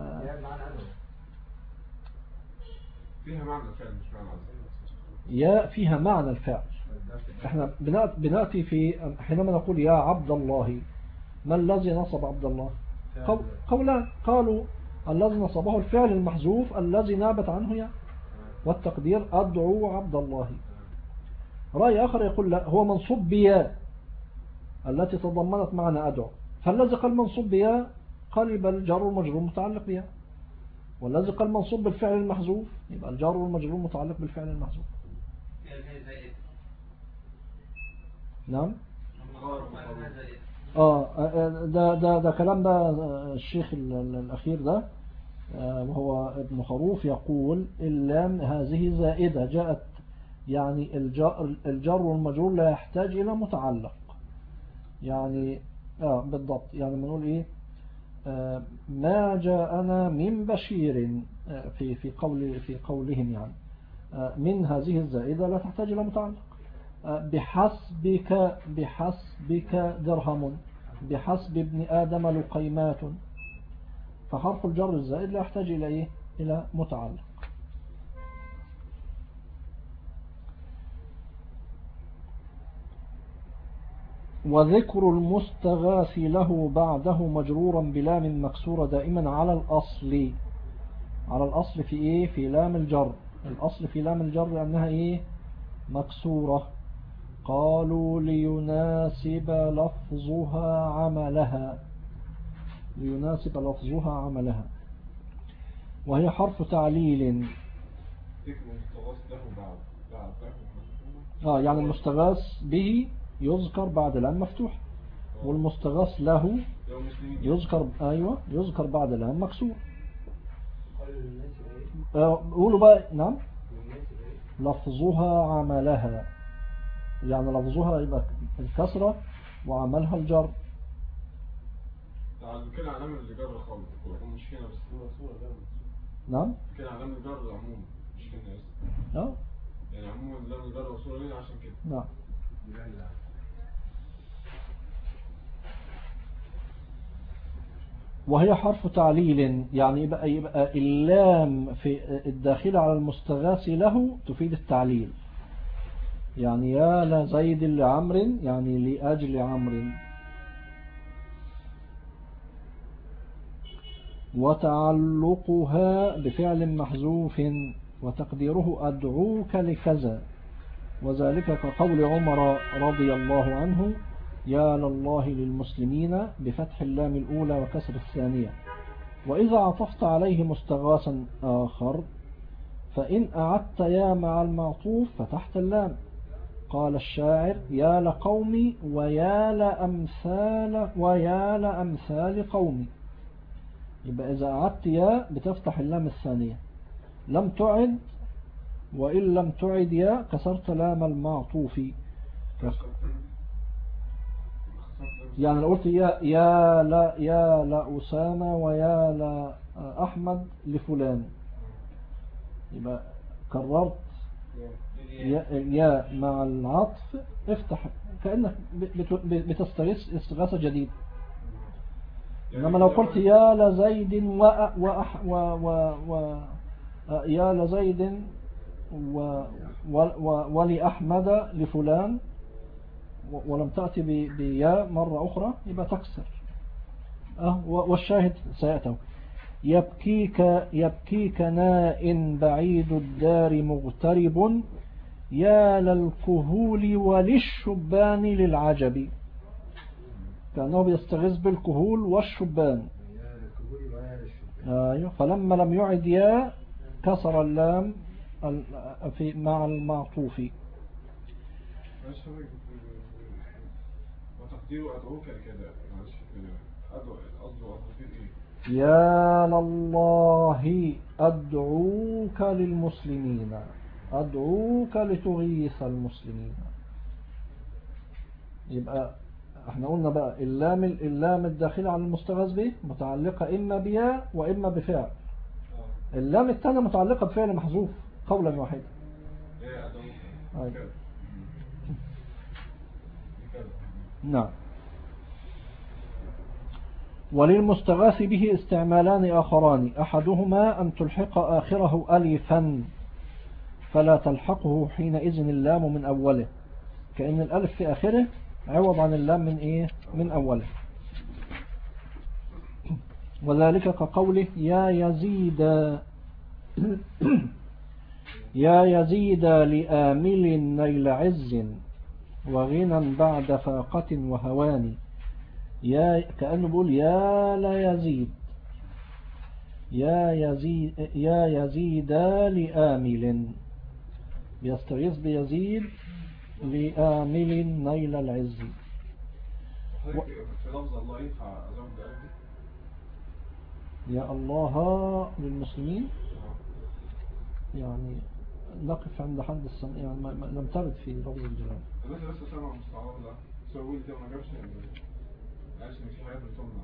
فيها معنى الفعل مش معنى يا فيها معنى الفعل. احنا بنأتي في حينما نقول يا عبد الله، ما الذي نصب عبد الله؟ قولان، قالوا الذي نصبه الفعل المحذوف الذي نابت عنه يا، والتقدير أدعو عبد الله. رأي آخر يقول لا، هو منصوب بيا التي تضمنت معنى أدعو، فالذي قال منصوب بيا قال يبقى الجار والمجرور متعلق بيا، والذي قال منصوب بالفعل المحذوف يبقى الجار والمجرور متعلق بالفعل المحذوف. نعم. ده كلام ده الشيخ الأخير ده، وهو ابن خروف يقول اللام هذه زائدة جاءت، يعني الجر والمجرور لا يحتاج إلى متعلق، يعني بالضبط، يعني بنقول إيه ما جاءنا من بشير في قولهم، يعني من هذه الزائدة لا تحتاج إلى متعلق. بحسبك درهم، بحسب ابن آدم لقيمات، فحرف الجر الزائد لا يحتاج إلى إيه؟ إلى متعلق. وذكر المستغاث له بعده مجرورا بلام مكسورة دائما على الأصل. على الأصل في إيه؟ في لام الجر. الأصل في لام الجر لأنها إيه؟ مكسورة. قالوا ليناسب لفظها عملها. ليناسب لفظها عملها. وهي حرف تعليل. ذكر المستغاث له بعد يعني المستغاث به يذكر بعد لام مفتوح، والمستغاث له يذكر يذكر بعد لام مكسور. قولوا بقى. نعم. لفظها عملها، يعني لفظها يبقى الكسرة وعملها الجر. كده علامة الجر خالص مش هنا بس. نعم. كده علامة الجر عموما مش هنا بس. يعني عموما لام الجر وصورة ليه عشان كده. نعم. وهي حرف تعليل، يعني يبقى اللام في الداخل على المستغاث له تفيد التعليل. يعني يا لزيد لعمر، يعني لأجل عمرو. وتعلقها بفعل محذوف وتقديره أدعوك لكذا، وذلك كقول عمر رضي الله عنه يا لله للمسلمين بفتح اللام الأولى وكسر الثانية. وإذا عطفت عليه مستغاثا آخر فإن أعدت يا مع المعطوف فتحت اللام. قال الشاعر يا لقومي ويا لأمثال قومي. يبقى إذا أعدت يا بتفتح اللام الثانية. لم تعد، وإن لم تعد يا كسرت لام المعطوف. يعني لو قلت يا لا أسامة ويا لا أحمد لفلان، يبقى كررت يا مع العطف افتح كأنك بتستغيث استغاثة جديدة. إنما لو قلت يا لزيد يا لزيد ولأحمد لفلان ولم تأتي بيا مرة أخرى يبقى تكسر. والشاهد سيأتوا يبكيك ناء بعيد الدار مغترب يا للكهول وللشبان للعجب. كأنه بيستغيث بالكهول والشبان. فلما لم يعد يا كسر اللام مع المعطوف. وتقديره أدعوك لكذا. يا لله أدعوك للمسلمين، أدعوك لتغيث المسلمين. يبقى احنا قلنا بقى اللام الداخلة على المستغاث به متعلقة إما بيا وإما بفعل. اللام الثانية متعلقة بفعل محذوف قولا واحدا. نعم. وللمستغاث به استعمالان آخران، أحدهما أن تلحق آخره ألفا فلا تلحقه حينئذ اللام من أوله، كأن الألف في آخره عوض عن اللام من إيه؟ من أوله. وذلك كقوله يا يزيد يا يزيد لآمل نيل عز وغنى بعد فاقة وهوان. كأنه بيقول يا لا يزيد، يا يزيد لآمل، بيستغيث بيزيد لآمل نيل العز. في لفظ الله ينفع أزود قلبي؟ يا الله للمسلمين يعني نقف عند حد السمع، يعني لم ترد في لفظ الجلال. بس سامع مستعار ده سوي لي كده ما جابش عايش ان في حاجات بتطلع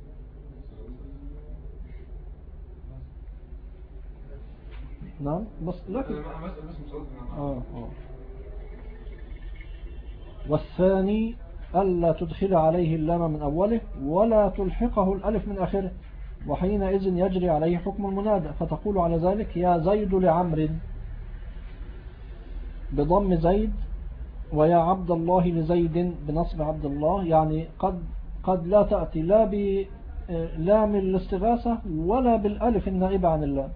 نعم بس لكن والثاني ألا تدخل عليه اللام من أوله ولا تلحقه الألف من آخره، وحينئذ يجري عليه حكم المنادى، فتقول على ذلك يا زيد لعمر بضم زيد ويا عبد الله لزيد بنصب عبد الله، يعني قد لا تأتي لا بلام الاستغاثة ولا بالألف النائبة عن اللام.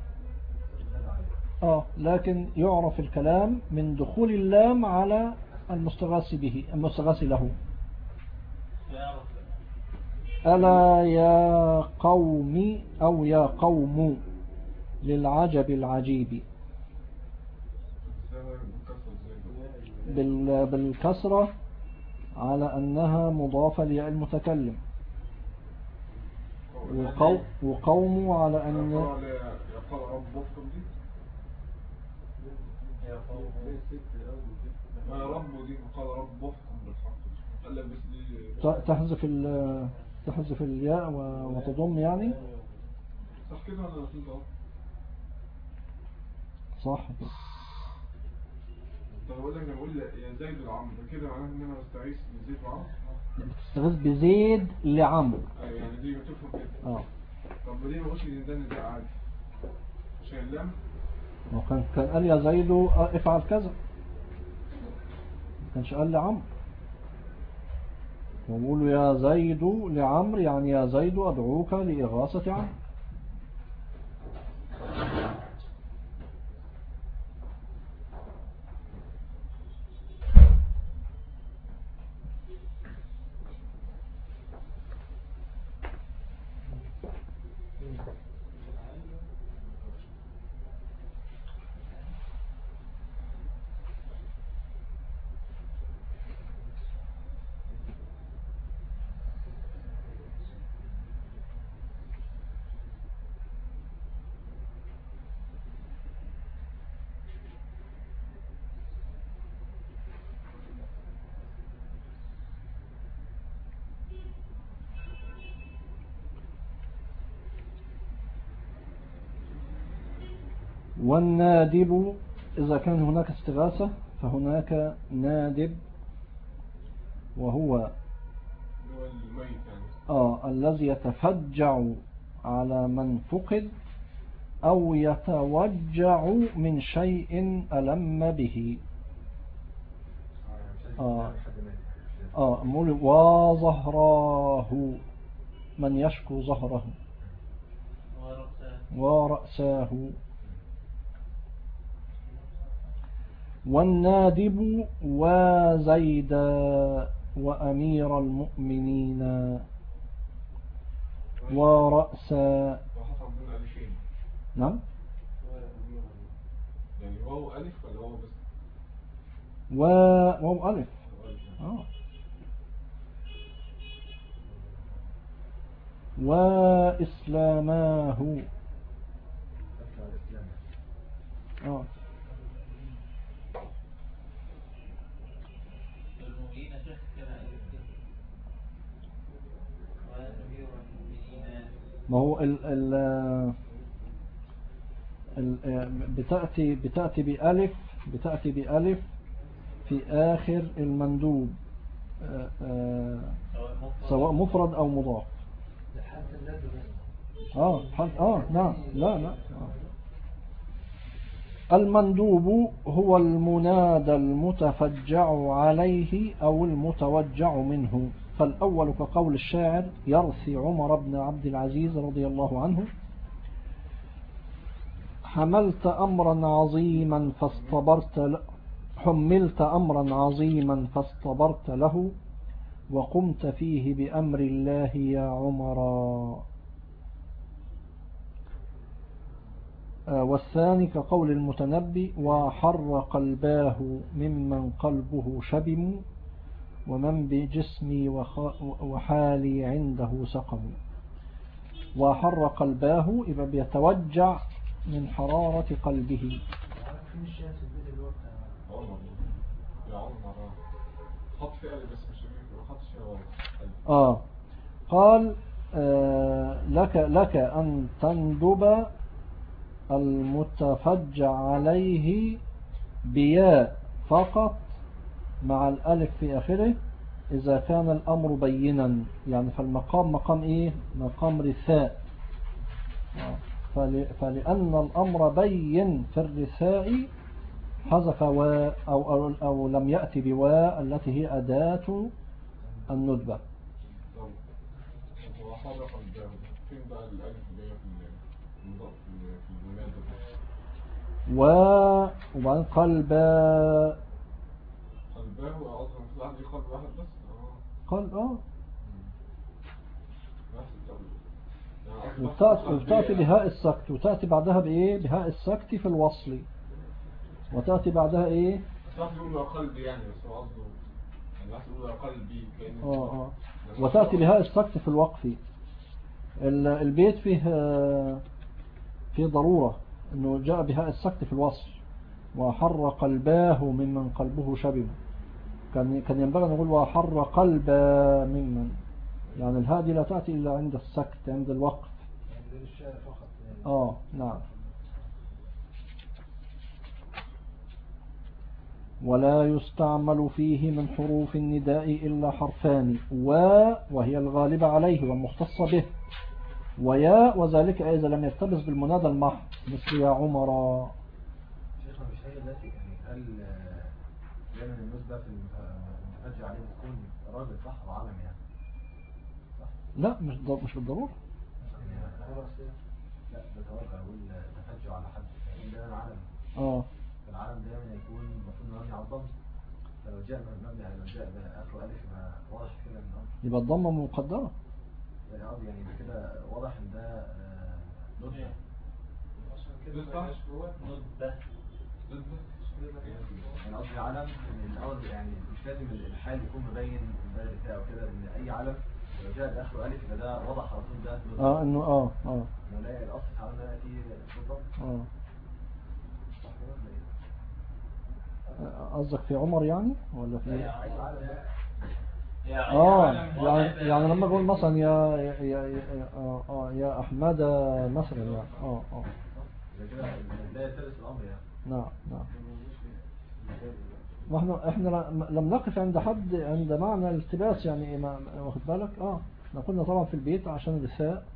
لكن يعرف الكلام من دخول اللام على المستغاث به، المستغاث له. ألا يا قوم أو يا قوم للعجب العجيب، بالكسرة على أنها مضافة لياء المتكلم، وقوم على أن تحذف الياء وتضم يعني. صح كده ولا نسيت؟ صح كده. طب اقول لك، انا بقول يا زيد العمرو كده معناه ان انا بستعيذ بزيد وعمرو. بتستغيث بزيد لعمرو. ايوه يعني دي بتفهم كده. طب ليه ما قلتش ان ده نداء عادي عشان اللام؟ كان قال يا زيد افعل كذا، ما كانش قال لعمرو. وقولوا يا زيد لعمرو يعني يا زيد أدعوك لإغاثة عمرو. والنادب إذا كان هناك استغاثة فهناك نادب، وهو الذي يتفجع على من فقد أو يتوجع من شيء ألم به. وظهراه من يشكو ظهره ورأساه. والنادب وزيدا وأمير المؤمنين ورأسا. نعم يعني واو ألف ولا واو بس؟ واو ألف. وإسلاماه. ما هو بتأتي بألف في آخر المندوب، سواء مفرد أو مضاف. نعم لا. المندوب هو المنادى المتفجع عليه أو المتوجع منه. فالأول كقول الشاعر: يرثي عمر بن عبد العزيز رضي الله عنه: حملت أمرا عظيما فاصطبرت له وقمت فيه بأمر الله يا عمر. والثاني كقول المتنبي: وحر قلباه ممن قلبه شبم ومن بجسمي وحالي عنده سقم. وحر قلباه يبقى بيتوجع من حرارة قلبه. قال لك أن تندب المتفجع عليه بياء فقط مع الألف في آخره إذا كان الأمر بينا، يعني فالمقام مقام إيه؟ مقام رثاء. فلأن الأمر بين في الرثاء حذف واء أو لم يأتي بواء التي هي أداة الندبة. طب هو حرق الباب فين بقى الألف اللي هي في المنادى وبعدين قلبا. قلباه أصلا في العهد قلب واحد بس قلب بس وتأتي بهاء السكت، وتأتي بعدها بإيه؟ بهاء السكت في الوصل، وتأتي بعدها إيه؟ بس واحد يقول له قلبي يعني، بس هو قصده يعني واحد يقول له قلبي كأنه وتأتي بهاء السكت في الوقف. البيت فيه ضرورة أنه جاء بهاء السكت في الوصل، وحر قلباه ممن قلبه شبب. كان ينبغي أن نقول وحر قلب ممن، يعني الهاء دي لا تأتي إلا عند السكت عند الوقف. يعني للشعر فقط. نعم. ولا يستعمل فيه من حروف النداء إلا حرفان، وهي الغالبة عليه والمختص به، ويا وذلك إذا لم يلتبس بالمنادى المحض مثل يا عمر. شيخنا مش هي التي يعني هل دايما النسبة في المتفجع عليه تكون راجل صح وعالم يعني صح؟ لا مش بالضرورة. لا بتوقع أقول تفجع على حد يعني دايما عالم. العالم دايما يكون المفروض مبني على الضم، لو جاء مبني على جاء بآخر ألف ما واضح كده إن يبقى الضمة مقدرة. يعني كده واضح إن ده نطبة. يعني قصدي علم الأرض، يعني مش لازم الحال يكون مبين البلد بتاعه كده، إن أي علم لو جاء بآخر ألف يبقى ده واضح على طول ده نطبة. إنه نلاقي الأصل في علم ده يأتي بالضبط. قصدك في عمر يعني ولا في يعني لما اقول مثلا يا احمد مثلا يعني لا يلتبس الامر يعني. نعم. واحنا لم نقف عند حد عند معنى الالتباس يعني واخد بالك. احنا كنا طبعا في البيت عشان الثاء،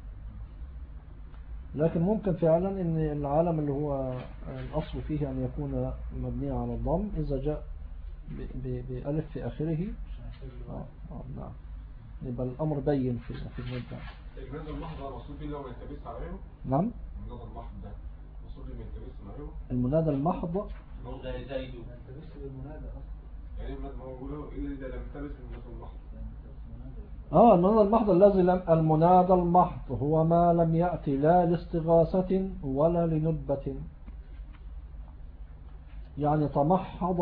لكن ممكن فعلا ان العالم اللي هو الاصل فيه ان يكون مبني على الضم اذا جاء بألف في اخره. نعم، يبقى الامر بين في المبدأ. المنادى المحض ده مقصود بيه لو ما يلتبس على غيره. نعم، المنادى المحض ده مقصود بيه ما يلتبس على غيره. المنادى المحض زايد ما يلتبس بالمنادى اصلا، يعني ما هو بيقولوا الا اذا لم يلتبس بالمنادى المحض. المنادى المحض المنادى المحض هو ما لم يأتي لا لاستغاثة ولا لندبة، يعني تمحض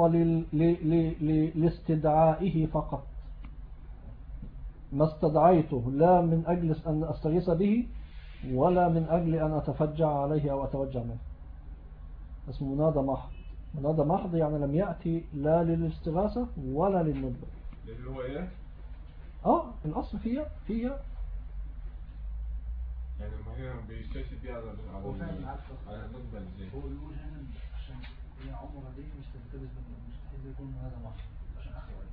لاستدعائه فقط، ما استدعيته لا من أجل أن أستغيث به ولا من أجل أن أتفجع عليه أو أتوجع منه. اسمه منادى محض. منادى محض يعني لم يأتي لا للاستغاثة ولا للندبة. اللي هو ايه؟ الأصل فيها يعني ما هي بيستشهد بيها على الندبة ازاي؟ هو بيقول هنا عشان هي عمره دي مش تلتبس مستحيل يكون هذا محض عشان اخوه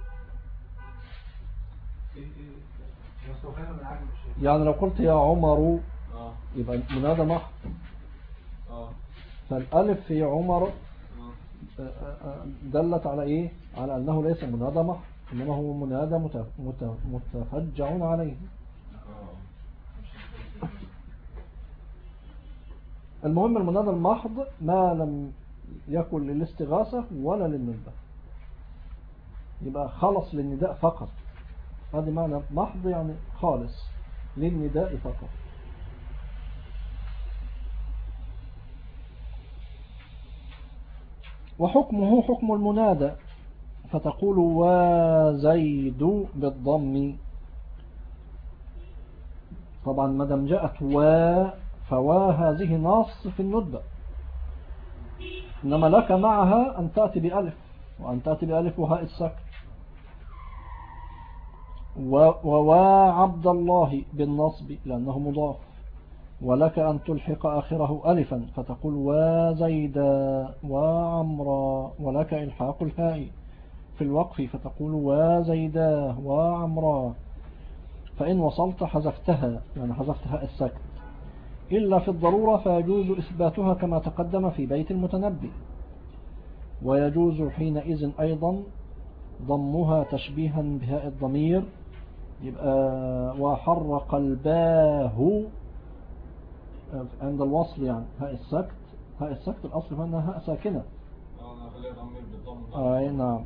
مستوفينا من عجل الشيء. يعني لو قلت يا عمر يبقى منادى محض. فالألف في عمر دلت على ايه؟ على أنه ليس منادى محض، إنما هو منادى متفجع عليه. المهم المنادى المحض ما لم يكن للاستغاثة ولا للنداء، يبقى خلص للنداء فقط. هذا معنى محض، يعني خالص للنداء فقط. وحكمه حكم المنادى، فتقول وزيد بالضم. طبعا ما دام جاءت فوا هذه نص في الندبة، إنما لك معها أن تأتي بألف، وأن تأتي بألف وهاء السكن. وعبد الله بالنصب لأنه مضاف، ولك أن تلحق آخره ألفا فتقول وزيدا وعمرا، ولك إلحاق الهاء في الوقف فتقول وزيدا وعمرا. فإن وصلت حذفتها، يعني حذفت هاء السكن، إلا في الضرورة فيجوز إثباتها كما تقدم في بيت المتنبي. ويجوز حينئذ أيضا ضمها تشبيها بهاء الضمير، يبقى وحرق الباه عند الوصل، يعني هاء السكت. هاء السكت الأصل أنها هاء ساكنة. أي نعم.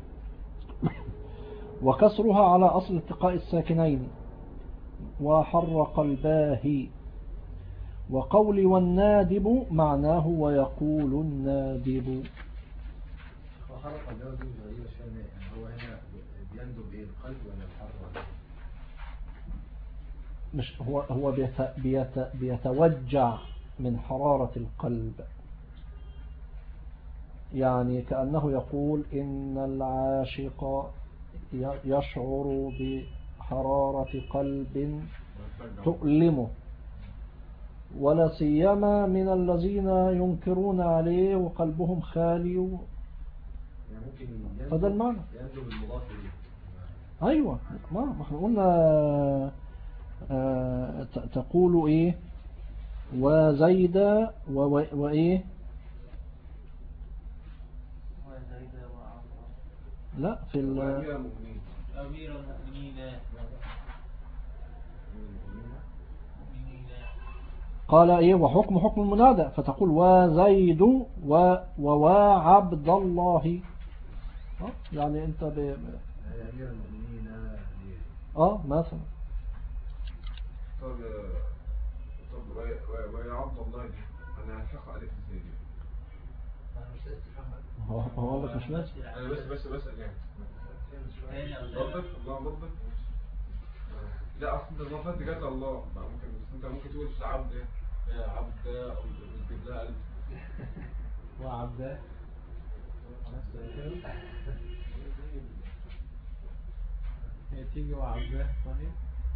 وكسرها على أصل التقاء الساكنين، وحرق الباه. وقول والنادب معناه ويقول النادب. وحرق الباه دي غريبة شوية، يعني هو هنا بيندب ايه، القلب ولا الحر؟ مش هو بيتوجع من حرارة القلب، يعني كأنه يقول إن العاشق يشعر بحرارة قلب تؤلمه، ولا سيما من الذين ينكرون عليه وقلبهم خالي يعني ممكن هذا المعنى. يندب المضاف إليه. أيوة، ما احنا قلنا تقول إيه وزيد وإيه، لا في أمير المؤمنين قال إيه وحكم المنادى، فتقول وزيد وعبد الله. يعني أنت أمير المؤمنين مثلا. طب ويا عبد الله دي أنا هلحق عليك ازاي دي؟ هو لك مش ناس. أنا بس يعني ربك الله ربك. لا أصل أنت المفروض تجازى الله، أنت ممكن تقول في عبد يا عبد أو تجيب لها قلب وعبد هي تيجي وعبد صحيح.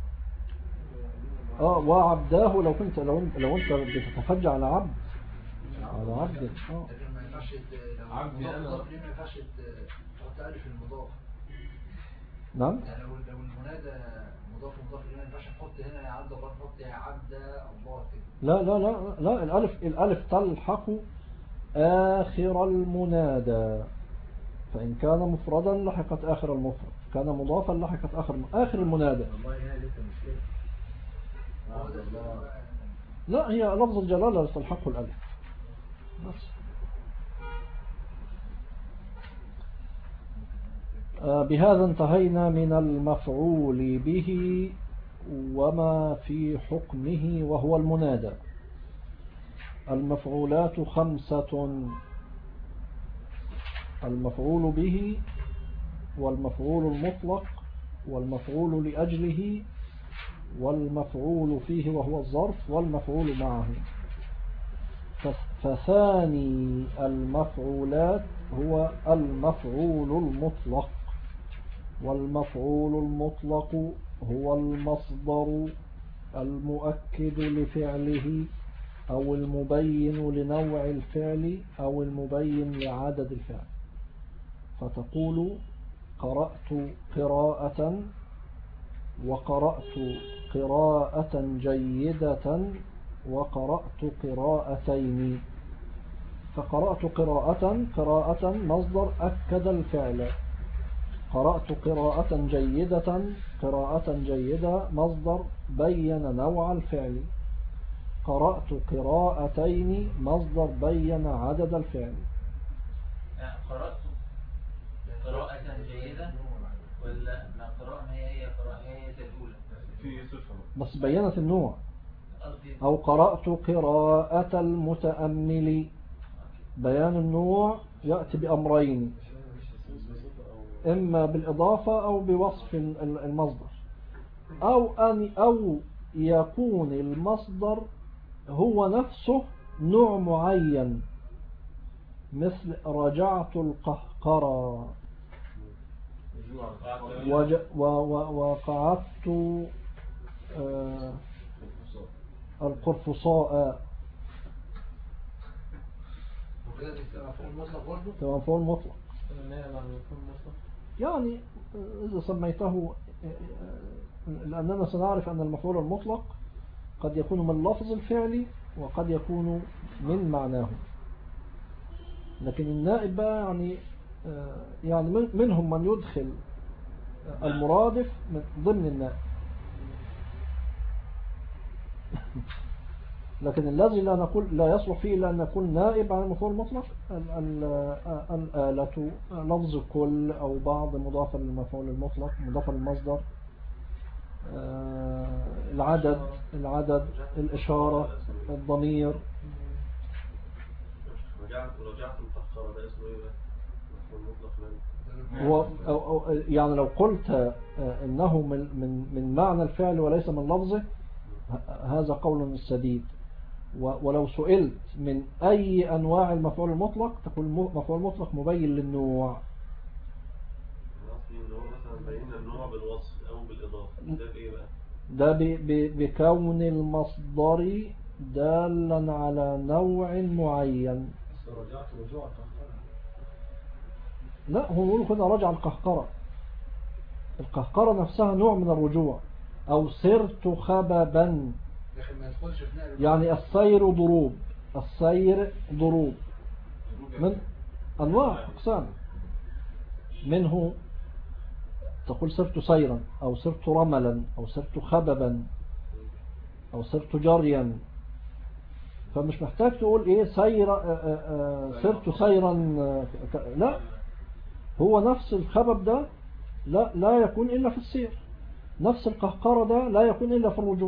وعبداه لو انت بتتفجع على عبد لكن ما ينفعش عبد ما ينفعش تحط ألف المضاف. نعم. يعني لو المنادى مضاف إليه ما ينفعش نحط هنا يا عبد الله، نحط يا عبد الله كده. لا الألف تلحق آخر المنادى، فإن كان مفردا لحقت آخر المفرد، كان مضافا لحقت آخر المنادى. والله هنا لسه مشكلة. لا، هي لفظ الجلالة تلحقه الألف بس. بهذا انتهينا من المفعول به وما في حكمه وهو المنادى. المفعولات 5: المفعول به، والمفعول المطلق، والمفعول لأجله، والمفعول فيه وهو الظرف، والمفعول معه. فثاني المفعولات هو المفعول المطلق، والمفعول المطلق هو المصدر المؤكد لفعله أو المبين لنوع الفعل أو المبين لعدد الفعل. فتقول قرأت قراءة، وقرأت قراءة جيدة، وقرأت قراءتين. فقرأت قراءة مصدر أكد الفعل، قرأت قراءة جيدة، قراءة جيدة مصدر بين نوع الفعل، قرأت قراءتين مصدر بين عدد الفعل. قرأت قراءة جيدة ولا ما قراءة هي الأولى في صفة بس بينت النوع. أو قرأت قراءة المتأمل، بيان النوع يأتي بأمرين، إما بالإضافة أو بوصف المصدر، أو يكون المصدر هو نفسه نوع معين، مثل رجعت القهقرى، وقعدت القرفصاء. وكده تبقى مفعول مطلق برضه. تبقى مفعول مطلق، يعني إذا سميته، لأننا سنعرف أن المفعول المطلق قد يكون من لفظ الفعل وقد يكون من معناه. لكن النائب بقى يعني منهم من يدخل المرادف من ضمن النائب. لكن الذي لا نقول لا يصلح فيه إلا أن يكون نائب عن المفعول المطلق الآلة، لفظ كل أو بعض مضافة للمفعول المطلق، مضافة للمصدر، العدد، الإشارة، الضمير. رجعت متأخرة ده اسمه ايه بقى؟ يعني لو قلت إنه من معنى الفعل وليس من لفظه، هذا قول سديد. ولو سئلت من أي أنواع المفعول المطلق تقول مفعول مطلق مبين للنوع. اللي هو مثلا بين النوع بالوصف أو بالإضافة، ده بإيه بقى؟ ده بكون المصدر دالا على نوع معين. رجعت رجوع القهقرة. لا، هو يقولوا كده رجع القهقرة. القهقرة نفسها نوع من الرجوع. أو سرت خببا، يعني السير ضروب، السير ضروب من أنواع أقسام. منه تقول سرت سيرا، أو سرت رملا، أو سرت خببا، أو سرت جريا. فمش محتاج تقول إيه سرت سيرا. لا، هو نفس الخبب ده لا يكون إلا في السير، نفس القهقرة ده لا يكون إلا في الرجوع،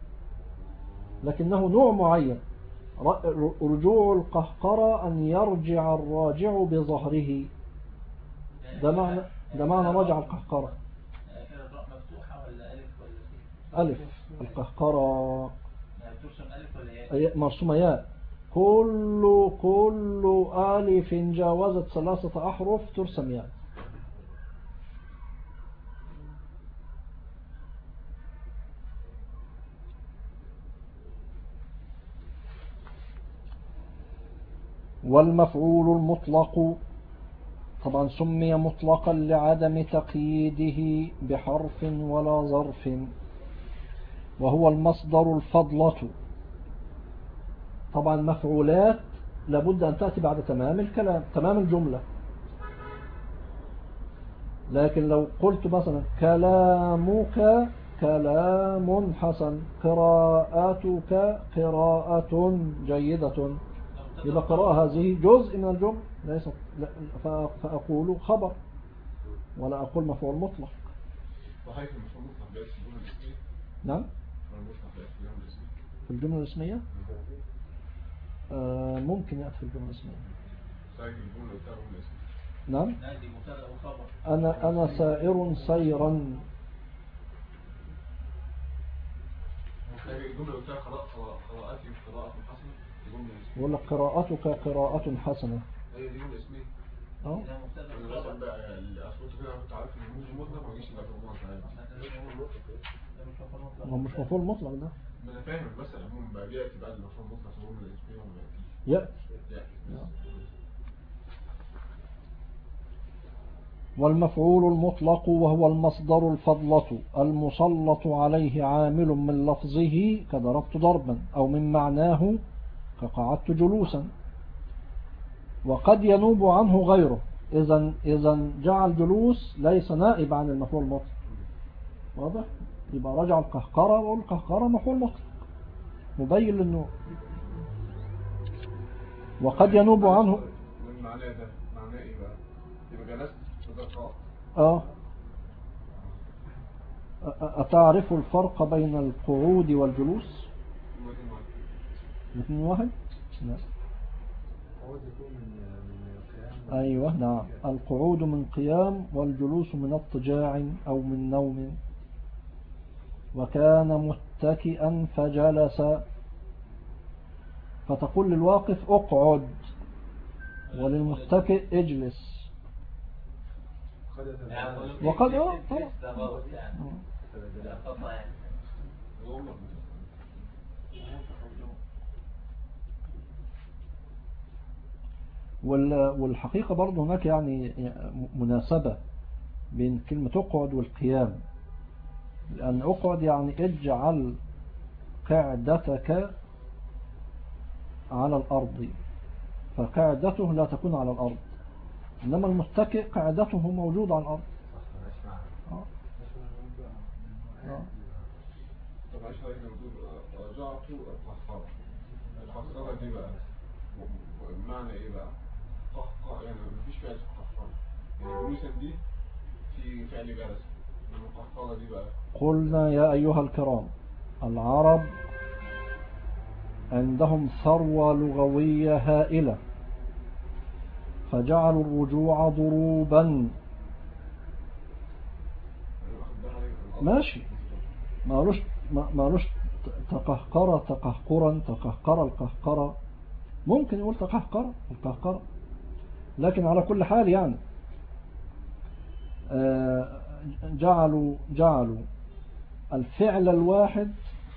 لكنه نوع معين. رجوع القهقرة أن يرجع الراجع بظهره، ده معنى رجع القهقرة. مفتوحة ولا ألف ولا ألف القهقرة، يعني ترسم ألف ولا ياء؟ مرسومة ياء. كل ألف جاوزت 3 أحرف ترسم ياء. والمفعول المطلق طبعا سمي مطلقا لعدم تقييده بحرف ولا ظرف، وهو المصدر الفضلة. طبعا مفعولات لابد أن تأتي بعد تمام الكلام، تمام الجملة. لكن لو قلت مثلا كلامك كلام حسن، قراءتك قراءة جيدة، يبقى قراءة هذه جزء من الجملة ليست، فأقول خبر ولا أقول مفعول مطلق. وحيث المفعول المطلق بيأتي في الجملة الاسمية؟ نعم، في الجملة الاسمية ممكن يأتي في الجملة الاسمية. نعم، أنا سائر سيرا. الجملة قلتها قراءتي قراءة حسنة، يقول لك قراءتك قراءة حسنة. هي دي جملة اسمية. انا بسأل بقى الأصوات كده، كنت عارف ان الموجود مطلق ما يجيش الا في المطلق. هو مش مفعول مطلق ده. ما انا فاهم، بس العموم بقى بيأتي بعد المفعول المطلق في الجملة الاسمية ولا ما يأتيش؟ والمفعول المطلق وهو المصدر الفضلة المسلط عليه عامل من لفظه كضربت ضربا، أو من معناه كقعدت جلوسا، وقد ينوب عنه غيره. إذن جعل جلوس ليس نائب عن المفعول المطلق. واضح؟ يبقى رجع القهقرة، والقهقرة مفعول مطلق مبين للنوع. وقد ينوب عنه معناه ده معناه ايه بقى؟ يبقى جلست أتعرف الفرق بين القعود والجلوس؟ الاثنين واحد؟ لا. أيوة نعم، القعود من قيام، والجلوس من اضطجاع أو من نوم. وكان متكئا فجلس، فتقول للواقف اقعد، وللمتكئ اجلس. وقد والحقيقة برضو هناك يعني مناسبة بين كلمة اقعد والقيام، لأن اقعد يعني اجعل قعدتك على الأرض، فقاعدته لا تكون على الأرض، إنما المتكئ قاعدته موجودة على الأرض. طب عايش عليك نقول رجعت القهقرة. القهقرة دي بقى معنى ايه بقى؟ قهقرة يعني مفيش فعل في القهقرة، يعني جلوسا دي في فعل جلس، القهقرة دي بقى. قلنا يا أيها الكرام، العرب عندهم ثروة لغوية هائلة، فجعلوا الرجوع ضروبا. ماشي، مالوش تقهقر تقهقرا، تقهقر القهقرة، ممكن يقول تقهقر القهقرة، لكن على كل حال يعني جعلوا الفعل الواحد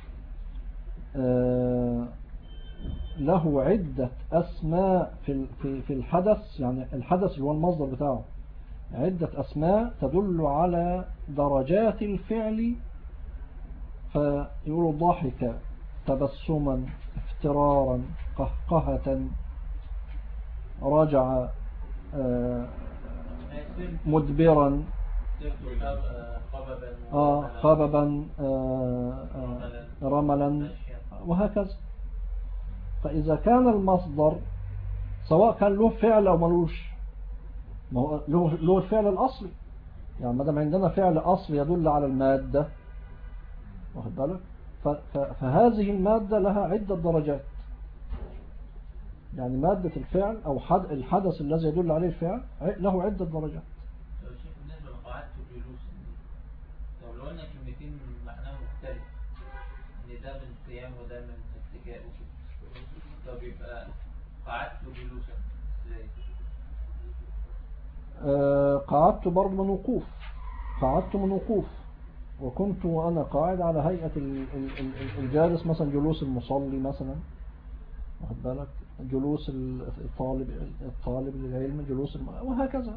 له عدة أسماء في الحدث، يعني الحدث اللي هو المصدر بتاعه عدة أسماء تدل على درجات الفعل، فيقولوا ضاحك، تبسما، افترارا، قهقهة، رجع، مدبرا، خببا، رملا، وهكذا. فإذا كان المصدر سواء كان له فعل أو ملوش، له الفعل الأصلي، يعني مادام عندنا فعل أصلي يدل على المادة، واخد بالك، فهذه المادة لها عدة درجات، يعني مادة الفعل أو الحدث الذي يدل عليه الفعل له عدة درجات. بالنسبة لقاعدة الجلوس، لو قلنا كلمتين معناها مختلف، ان ده من قيام وده من اتجاه وكده، طب يبقى قعدت جلوسا ازاي؟ قعدت برضه من وقوف، قعدت من وقوف، وكنت وأنا قاعد على هيئة الجالس، مثلا جلوس المصلي مثلا، واخد بالك، جلوس الطالب للعلم، جلوس وهكذا.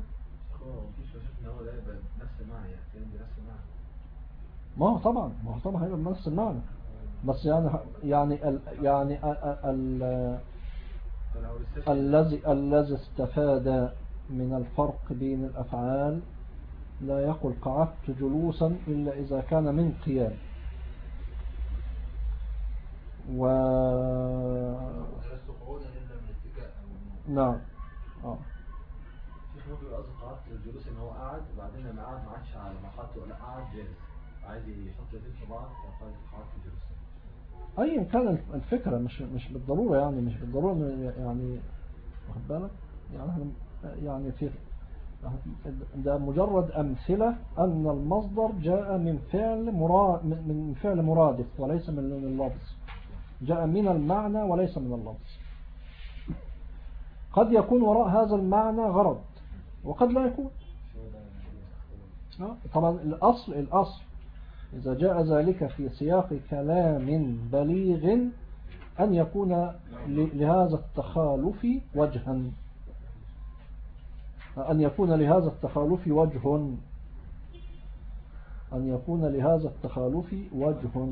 ما هو طبعا هيبقى بنفس المعنى، بس يعني الذي استفاد من الفرق بين الأفعال لا يقول قعدت جلوسا إلا إذا كان من قيام. نعم. شيخ ممكن قصد قعدت الجلوس ان هو قاعد، وبعدين لما قعد ما عادش على محطه ولا قاعد جالس، عايز يحط يدين في بعض، فقال قعدت الجلوس. أيا كان الفكرة، مش بالضرورة، يعني مش بالضرورة يعني، واخد بالك، يعني في ده مجرد أمثلة أن المصدر جاء من فعل مرادف وليس من اللفظ، جاء من المعنى وليس من اللفظ. قد يكون وراء هذا المعنى غرض وقد لا يكون. طبعا الأصل إذا جاء ذلك في سياق كلام بليغ أن يكون لهذا التخالف وجها، أن يكون لهذا التخالف وجه.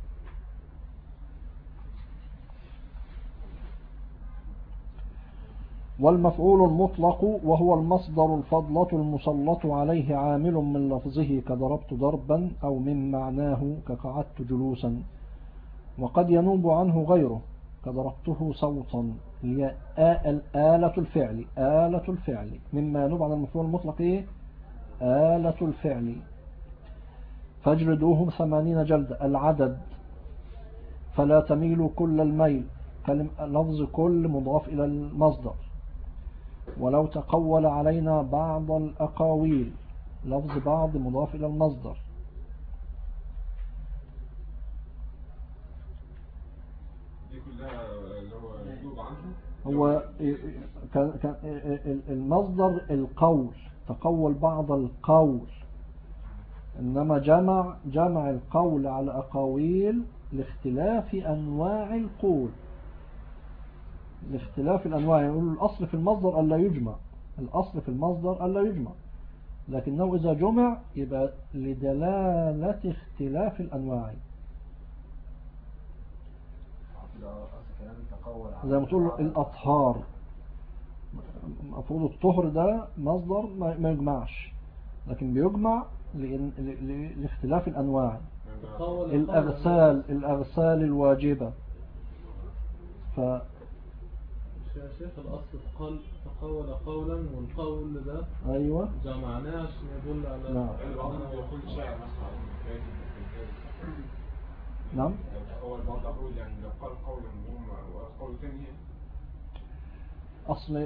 والمفعول المطلق وهو المصدر الفضلة المسلط عليه عامل من لفظه كضربت ضربا، أو من معناه كقعدت جلوسا، وقد ينوب عنه غيره كضربته صوتا، آلة الفعل مما ينوب عن المفعول المطلق آلة الفعل. فاجلدوهم 80 جلدة، العدد، فلا تميلوا كل الميل، لفظ كل مضاف إلى المصدر. ولو تقول علينا بعض الأقاويل، لفظ بعض مضاف إلى المصدر. دي كلها اللي هو يذوب عنه، هو كان المصدر القول، تقول بعض القول، إنما جمع القول على أقاويل لاختلاف أنواع القول، لاختلاف الأنواع. يقول الأصل في المصدر ألا يجمع، لكنه إذا جمع يبقى لدلالة اختلاف الأنواع، زي ما تقول الأطهار، المفروض الطهر ده مصدر ما يجمعش، لكن بيجمع لاختلاف الأنواع. الأغسال الواجبة. يا شيخ الأصل تقول قولا، والقول ده أيوة جمعناه عشان يدل على نعم. نعم. هو البعض أقول يعني لو قال قولا وقول ثاني أصل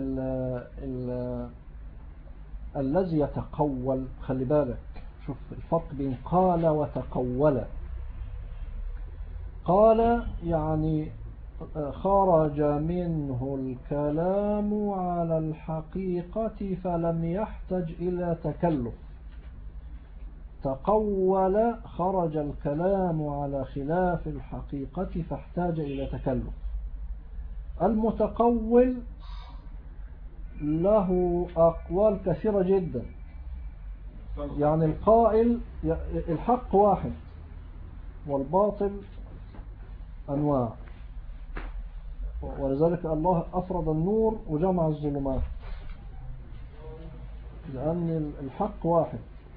الذي يتقول، خلي بالك شوف الفرق بين قال وتقول. قال يعني خرج منه الكلام على الحقيقة فلم يحتج إلى تكلف. تقول خرج الكلام على خلاف الحقيقة فاحتاج إلى تكلف. المتقول له أقوال كثيرة جدا، يعني القائل الحق واحد والباطل أنواع، ولذلك الله أفرد النور وجمع الظلمات، لأن الحق واحد.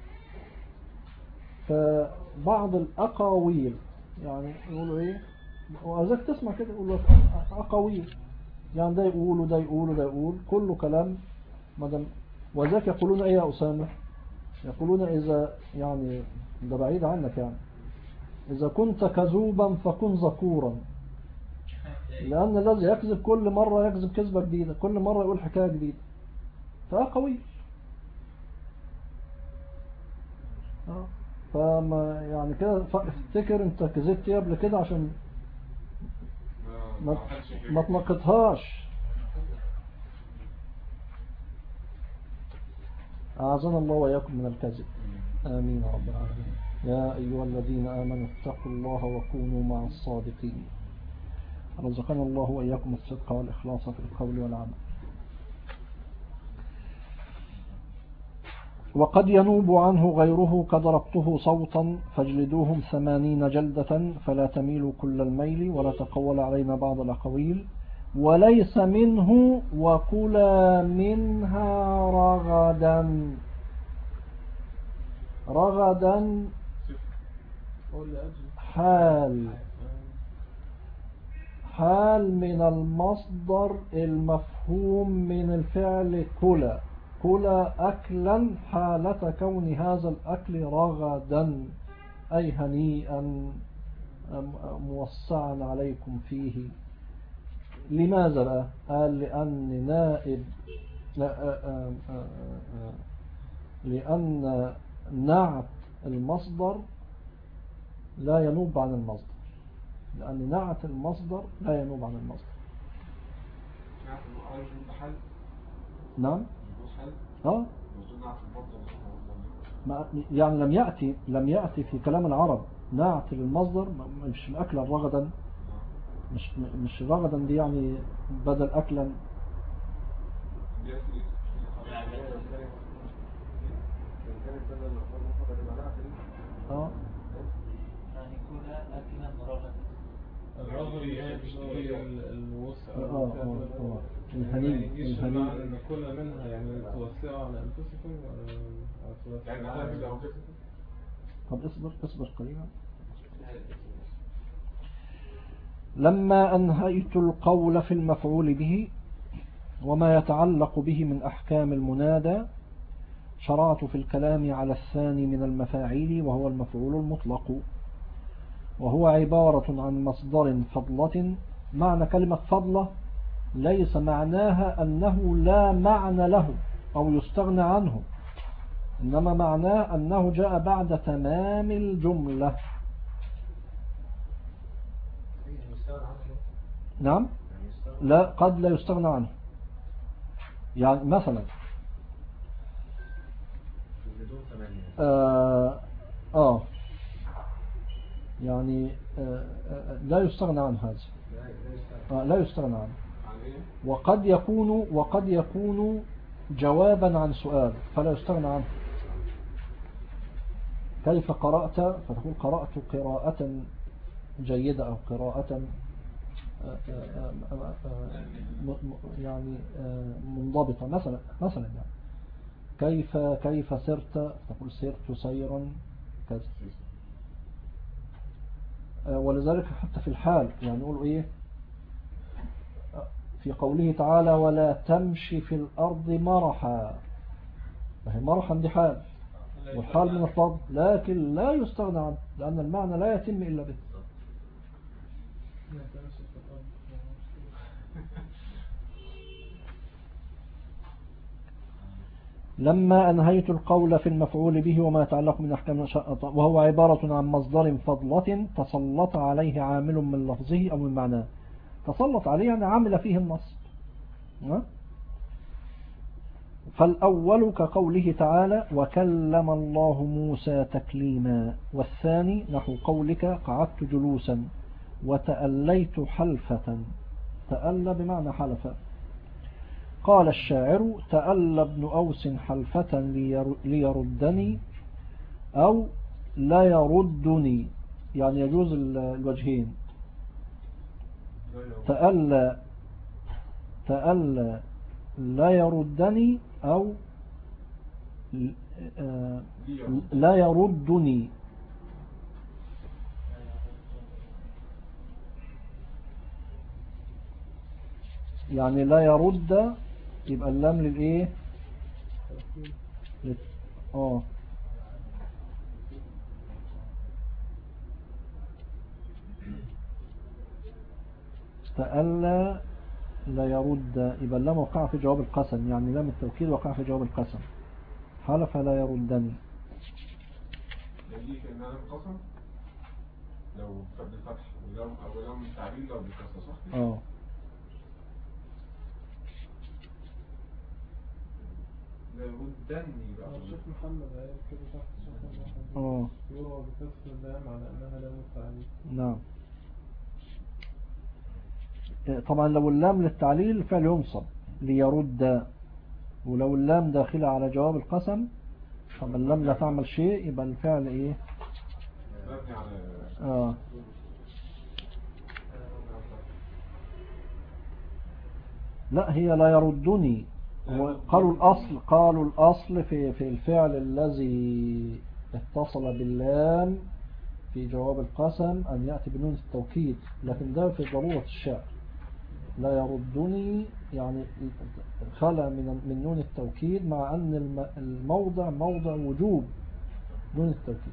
فبعض الأقاويل يعني يقولوا إيه، وذلك تسمع كده يقولوا أقاويل، يعني ده يقول وده يقول وده يقول، كله كلام مدام. وذلك يقولون إيه يا أسامة؟ يقولون إذا يعني ده بعيد عنك، يعني إذا كنت كذوبا فكن ذكورا، لأن الذي يكذب كل مرة يكذب كذبة جديدة، كل مرة يقول حكاية جديدة، فقوي. فما يعني كده افتكر انت كذبت قبل كده عشان ما تنقضهاش. أعاذنا الله وإياكم من الكذب، آمين يا رب العالمين. يا أيها الذين آمنوا اتقوا الله وكونوا مع الصادقين. رزقنا الله وإياكم الصدق والإخلاص في القول والعمل. وقد ينوب عنه غيره كضربته صوتا فاجلدوهم 80 جلدة فلا تميلوا كل الميل ولا تقول علينا بعض الأقاويل وليس منه وكلا منها رغدا. رغدا حال من المصدر المفهوم من الفعل كلا. كلا أكلا حالة كون هذا الأكل رغدا، أي هنيئا موسعا عليكم فيه. لماذا بقى؟ قال لأن نائب لأن نعت المصدر لا ينوب عن المصدر، لأن نعت المصدر لا ينوب عن المصدر. نعم. يعني لم يأتي في كلام العرب نعت للمصدر، مش أكلا رغدا، مش رغدا دي يعني بدل أكلا. يعني كلها أكلا رغدا. الرغد هي الوسع الهنيء ان كل منها يعني توسعوا على انفسكم يعني. طب اصبر قليلا. لما أنهيت القول في المفعول به وما يتعلق به من أحكام المنادى شرعت في الكلام على الثاني من المفاعيل وهو المفعول المطلق، وهو عبارة عن مصدر فضلة. معنى كلمة فضلة ليس معناها أنه لا معنى له أو يستغنى عنه، إنما معناه أنه جاء بعد تمام الجملة. نعم، لا، قد لا يستغنى عنه. يعني مثلا يعني لا يستغنى عن هذا، لا يستغنى عنه. وقد يكون جوابا عن سؤال فلا يستغنى عنه. كيف قرأت؟ فتقول قرأت قراءة جيدة أو قراءة يعني منضبطة. مثلا يعني كيف سرت، تقول سرت سيرا كذا. ولذلك حتى في الحال يعني نقول ايه في قوله تعالى ولا تمشي في الأرض مرحا، فهي مرحا دي حال، والحال من الفضل لكن لا يستغنى عنه لأن المعنى لا يتم إلا به. لما أنهيت القول في المفعول به وما يتعلق من أحكام وهو عبارة عن مصدر فضلة تسلط عليه عامل من لفظه أو من معناه. تسلط عليه يعني عمل فيه النص. فالأول كقوله تعالى وكلم الله موسى تكليما، والثاني نحو قولك قعدت جلوسا وتأليت حلفة. تألى بمعنى حلفة. قال الشاعر تألى ابن أوس حلفة ليردني أو لا يردني، يعني يجوز الوجهين. تألى لا يردني أو لا يردني. يعني لا يرد يبقى اللام للإيه تألى لا يرد يبقى اللام وقع في جواب القسم، يعني لام التوكيد وقع في جواب القسم. حلف لا يردني دي كأنها لام قسم لو بالفتح ولام تعليل لو بالكسر صح؟ لا يردني بقى. الشيخ محمد قال كده تحت الشيخ محمد يروى بكسر اللام على انها لام التعليل. نعم. طبعا لو اللام للتعليل فعل ينصب ليرد، ولو اللام داخلة على جواب القسم طب اللام لا تعمل شيء يبقى الفعل ايه لا هي لا يردني. قالوا الأصل في الفعل الذي اتصل باللام في جواب القسم أن يأتي بنون التوكيد، لكن ده في ضرورة الشعر. لا يردني يعني خلى من نون التوكيد، مع أن الموضع موضع وجوب نون التوكيد.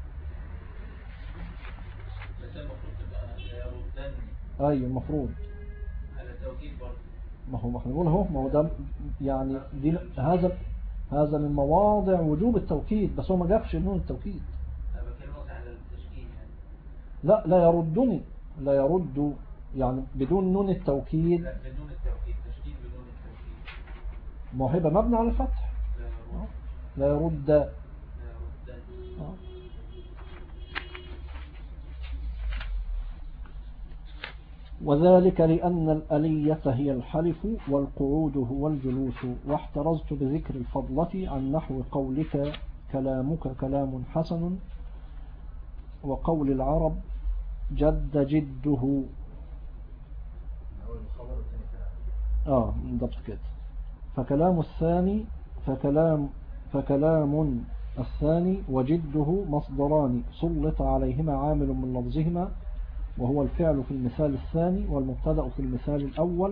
بس المفروض تبقى لا يردني. أيوة المفروض على التوكيد برضه. ما هو نقول ما هو ده يعني دي هذا من مواضع وجوب التوكيد، بس هو ما جابش نون التوكيد. أنا بكلمك على التشكيل يعني. لا يردني لا يرد يعني بدون نون التوكيد. لا بدون التوكيد، تشكيل بدون التوكيد. ما هو هيبقى مبني على الفتح. لا يرد. وذلك لأن الألية هي الحلف والقعود هو الجلوس. واحترزت بذكر الفضلة عن نحو قولك كلامك كلام حسن، وقول العرب جد جده. بالضبط كده. فكلام الثاني وجده مصدران سلط عليهما عامل من لفظهما، وهو الفعل في المثال الثاني والمبتدأ في المثال الأول.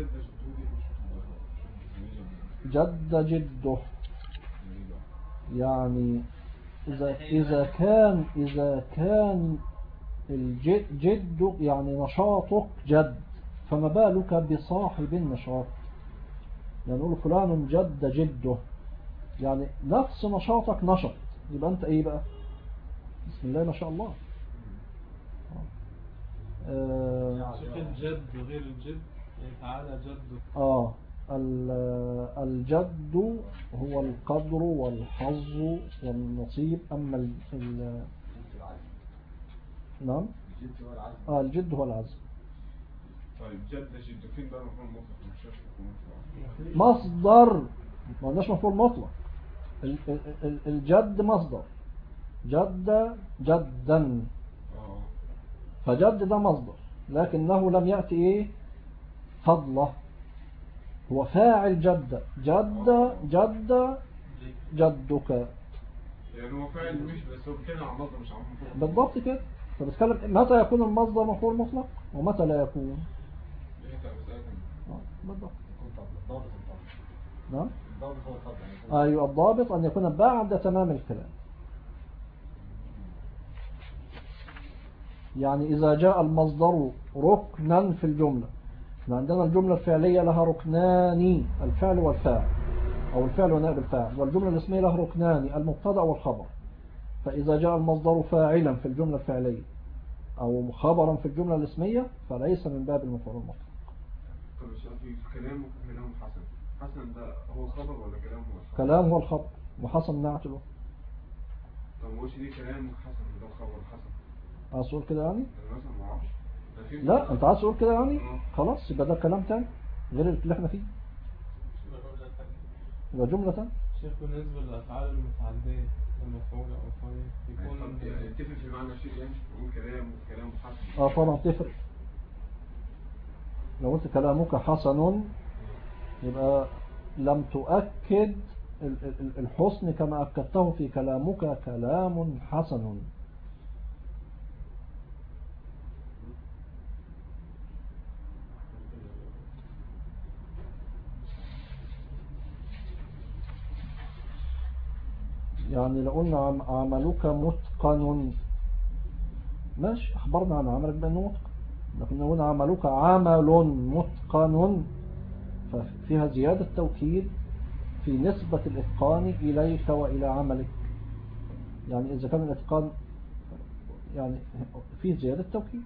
جد جده يعني إذا كان الجد يعني نشاطك جد، فما بالك بصاحب النشاط. يعني نقول فلان جد جده يعني نفس نشاطك نشط، يبقى أنت إيه بقى؟ بسم الله ما شاء الله. الجد غير الجد يعني تعالى جد. الجد هو القدر والحظ والنصيب. أما نعم الجد هو العزم. طيب جد فين بقى مفعول مطلق؟ مصدر، ما قلناش مفعول مطلق. الجد مصدر، جد جدا، فجد ده مصدر لكنه لم يأتي فضله هو فاعل جد جدك. يعني هو فاعل مش بس هو بيتكلم عن مصدر مش عن مفعول. بالضبط كده. فبتكلم متى يكون المصدر مفعول مطلق ومتى لا يكون. بالضبط. نعم. أيوة الضابط أن يكون بعد تمام الكلام. يعني إذا جاء المصدر ركنا في الجملة، عندنا الجملة الفعلية لها ركنان، الفعل والفاعل أو الفعل ونائب الفاعل، والجملة الاسمية لها ركنان، المبتدأ والخبر. فإذا جاء المصدر فاعلا في الجملة الفعلية أو خبرا في الجملة الاسمية فليس من باب المفعول المطلق. طب في كلام حسن، حسن ده هو خبر ولا كلام هو الخبر؟ كلام هو الخبر وحسن نعتله. طب وش دي كلام حسن ده الخبر حسن؟ عايز تقول كده يعني؟ مثلا ما اعرفش. لا انت عايز تقول كده يعني؟ خلاص يبقى ده كلام تاني غير اللي احنا فيه، يبقى جملة تاني. شيخ بالنسبة للأفعال المتعدية المفعولة أو فاعل يكون يعني تفرق في معنى شيء يعني نقول كلام حسن. طبعا تفرق. لو قلت كلامك حسن يبقى لم تؤكد الحسن كما أكدته في كلامك كلام حسن. يعني لو قلنا عملك متقن ماشي، أخبرنا عن عملك بأنه متقن، لكن لو قلنا عملك عمل متقن ففيها زيادة توكيد في نسبة الإتقان إليك وإلى عملك. يعني إذا كان الإتقان يعني فيه زيادة توكيد.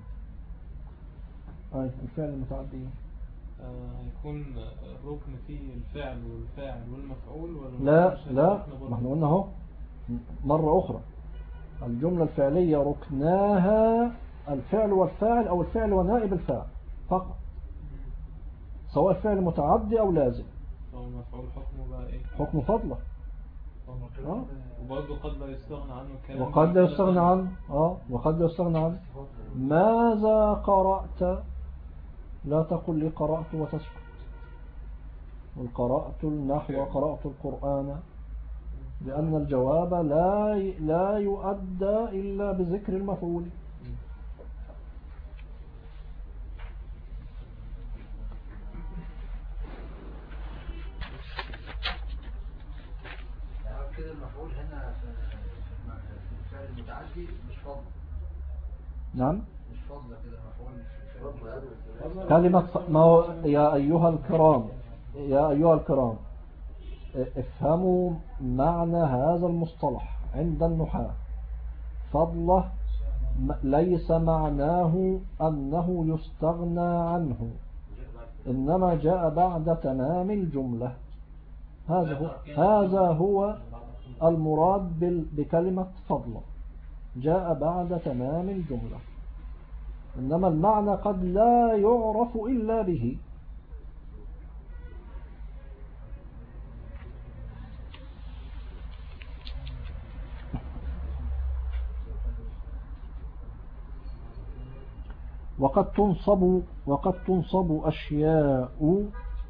الفعل المتعدي يكون الركن فيه الفعل والفاعل والمفعول ولا لا ما احنا قلنا اهو مرة أخرى الجملة الفعلية ركناها الفعل والفاعل أو الفعل ونائب الفاعل فقط، سواء الفعل متعدي أو لازم. المفعول حكمه بقى إيه؟ حكم فضله. وبرضه قد لا يستغنى عنه كلام وقد لا يستغنى عنه وقد لا يستغنى عنه. ماذا قرأت؟ لا تقل لي قرأت وتسكت. والقرأت النحو وقرأت القرآن، لأن الجواب لا يؤدى إلا بذكر المفعول. يعني كده المفعول هنا في الفعل المتعدي مش فضل. نعم مش فضل كده المفعول كلمة يا أيها الكرام افهموا معنى هذا المصطلح عند النحاة. فضله ليس معناه أنه يستغنى هذا إنما جاء بعد تمام الجملة. هذا هو المراد بكلمة فضله، جاء بعد تمام الجملة، إنما المعنى قد لا يعرف إلا به. وقد تنصب أشياء.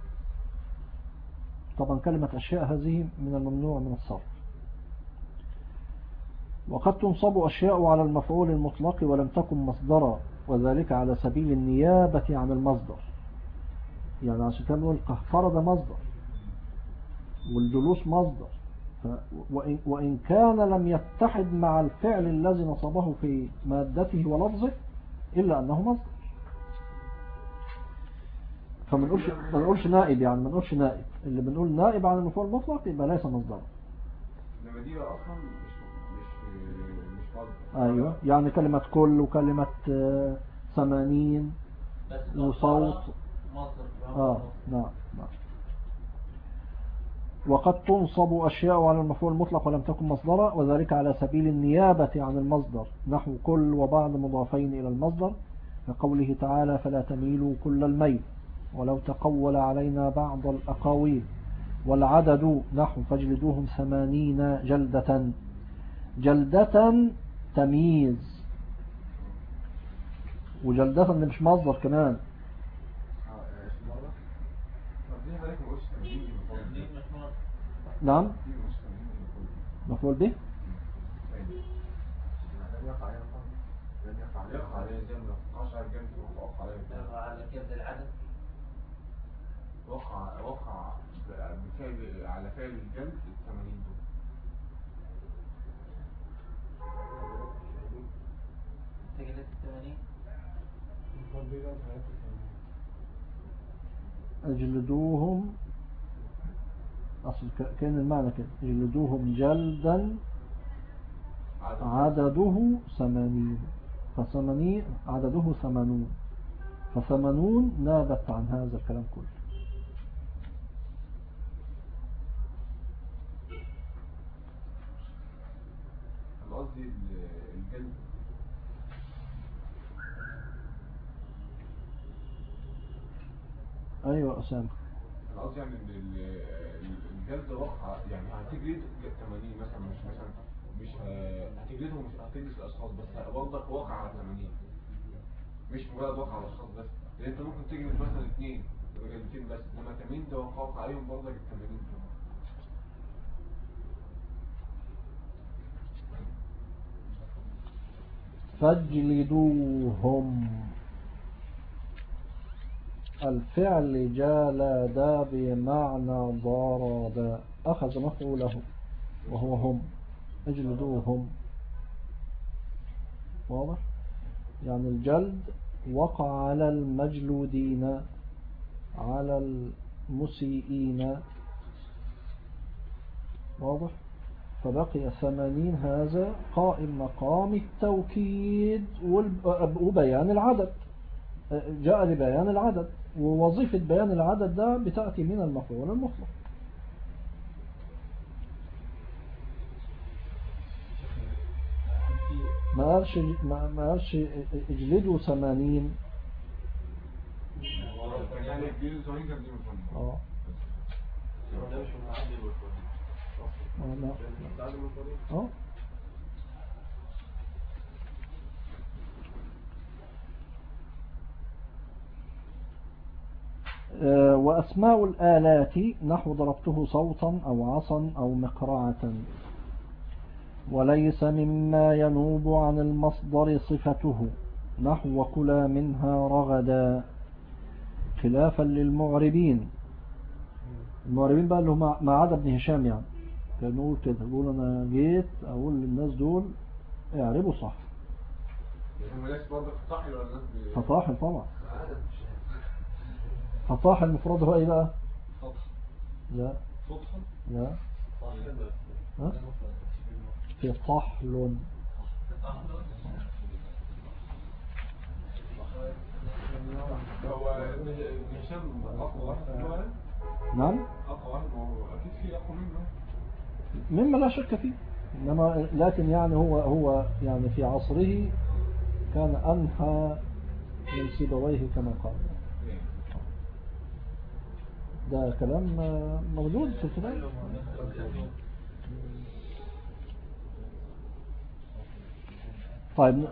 طبعا كلمة أشياء هذه من الممنوع من الصرف. وقد تنصب أشياء على المفعول المطلق ولم تكن مصدرا، وذلك على سبيل النيابة عن المصدر. يعني عشان كده نقول فرض مصدر والجلوس مصدر، وإن كان لم يتحد مع الفعل الذي نصبه في مادته ولفظه إلا أنه مصدر. فما نقولش نائب، يعني ما نقولش نائب. اللي بنقول نائب عن المفعول المطلق يبقى ليس مصدرا. لما دي أصلا مش مصدر. أيوة، يعني كلمة كل وكلمة 80 وصوت نعم. وقد تنصب أشياء على المفعول المطلق ولم تكن مصدرا، وذلك على سبيل النيابة عن المصدر، نحو كل وبعض مضافين إلى المصدر، كقوله تعالى فلا تميلوا كل الميل، ولو تقول علينا بعض الأقاويل. والعدد نحو فاجلدوهم 80 جلدة. جلدة تمييز، وجلدة مش مصدر كمان. ليه حضرتك ما قلتش 80 دي مفعول؟ نعم دي مش 80 دي مفعول مفعول. به. يقع عليه زي ما وقعش على الجنب وقع عليه على كده العدد وقع بفعل على فعل الجلد 80 دول. انت جلدت 80 اجلدوهم، اصل كان المعنى كده اجلدوهم جلدا عدده 80 فثمانين عدده 80 ف80 نابت عن هذا الكلام كله. قصدي الجلد ايوه اسامه. قصدي يعني الجلد وقع يعني هتجلد 80 مثلا مش هتجلده مش هتجلس الاشخاص بس برضك وقع على 80 مش مجرد وقع على الاشخاص بس، لان انت ممكن تجلد مثلا 2 جلدتين بس انما 80 ده وقع عليهم برضك ال 80 دول. فاجلدوهم الفعل جالد بمعنى ضرب أخذ مفعوله وهو هم. اجلدوهم واضح يعني الجلد وقع على المجلودين على المسيئين واضح. فبقي 80 هذا قائم مقام التوكيد وبيان العدد، جاء لبيان العدد، ووظيفة بيان العدد ده بتأتي من المفعول المطلق. ما قالش اجلدوا 80 يعني الجلد 80 كان دي مفهوم. ده مش متعدل المفعول. وأسماء الآلات نحو ضربته صوتا أو عصا أو مقرعة. وليس مما ينوب عن المصدر صفته نحو كلا منها رغدا، خلافا للمعربين. المعربين بقى اللي هم ما عدا ابن هشام يعني كانوا كده يقول انا جيت اقول للناس دول اعربوا صح. فطاحل طبعا. فطاحل المفرد هو ايه بقى؟ لا لا ها؟ في طحل. هو ابن هشام اقوى واحد في اللغه. نعم اقوى واحد اكيد في اقوى منه مما لا شك فيه، انما لكن يعني هو يعني في عصره كان انحى من سيبويه كما قال. ده كلام موجود في الكتاب. طيب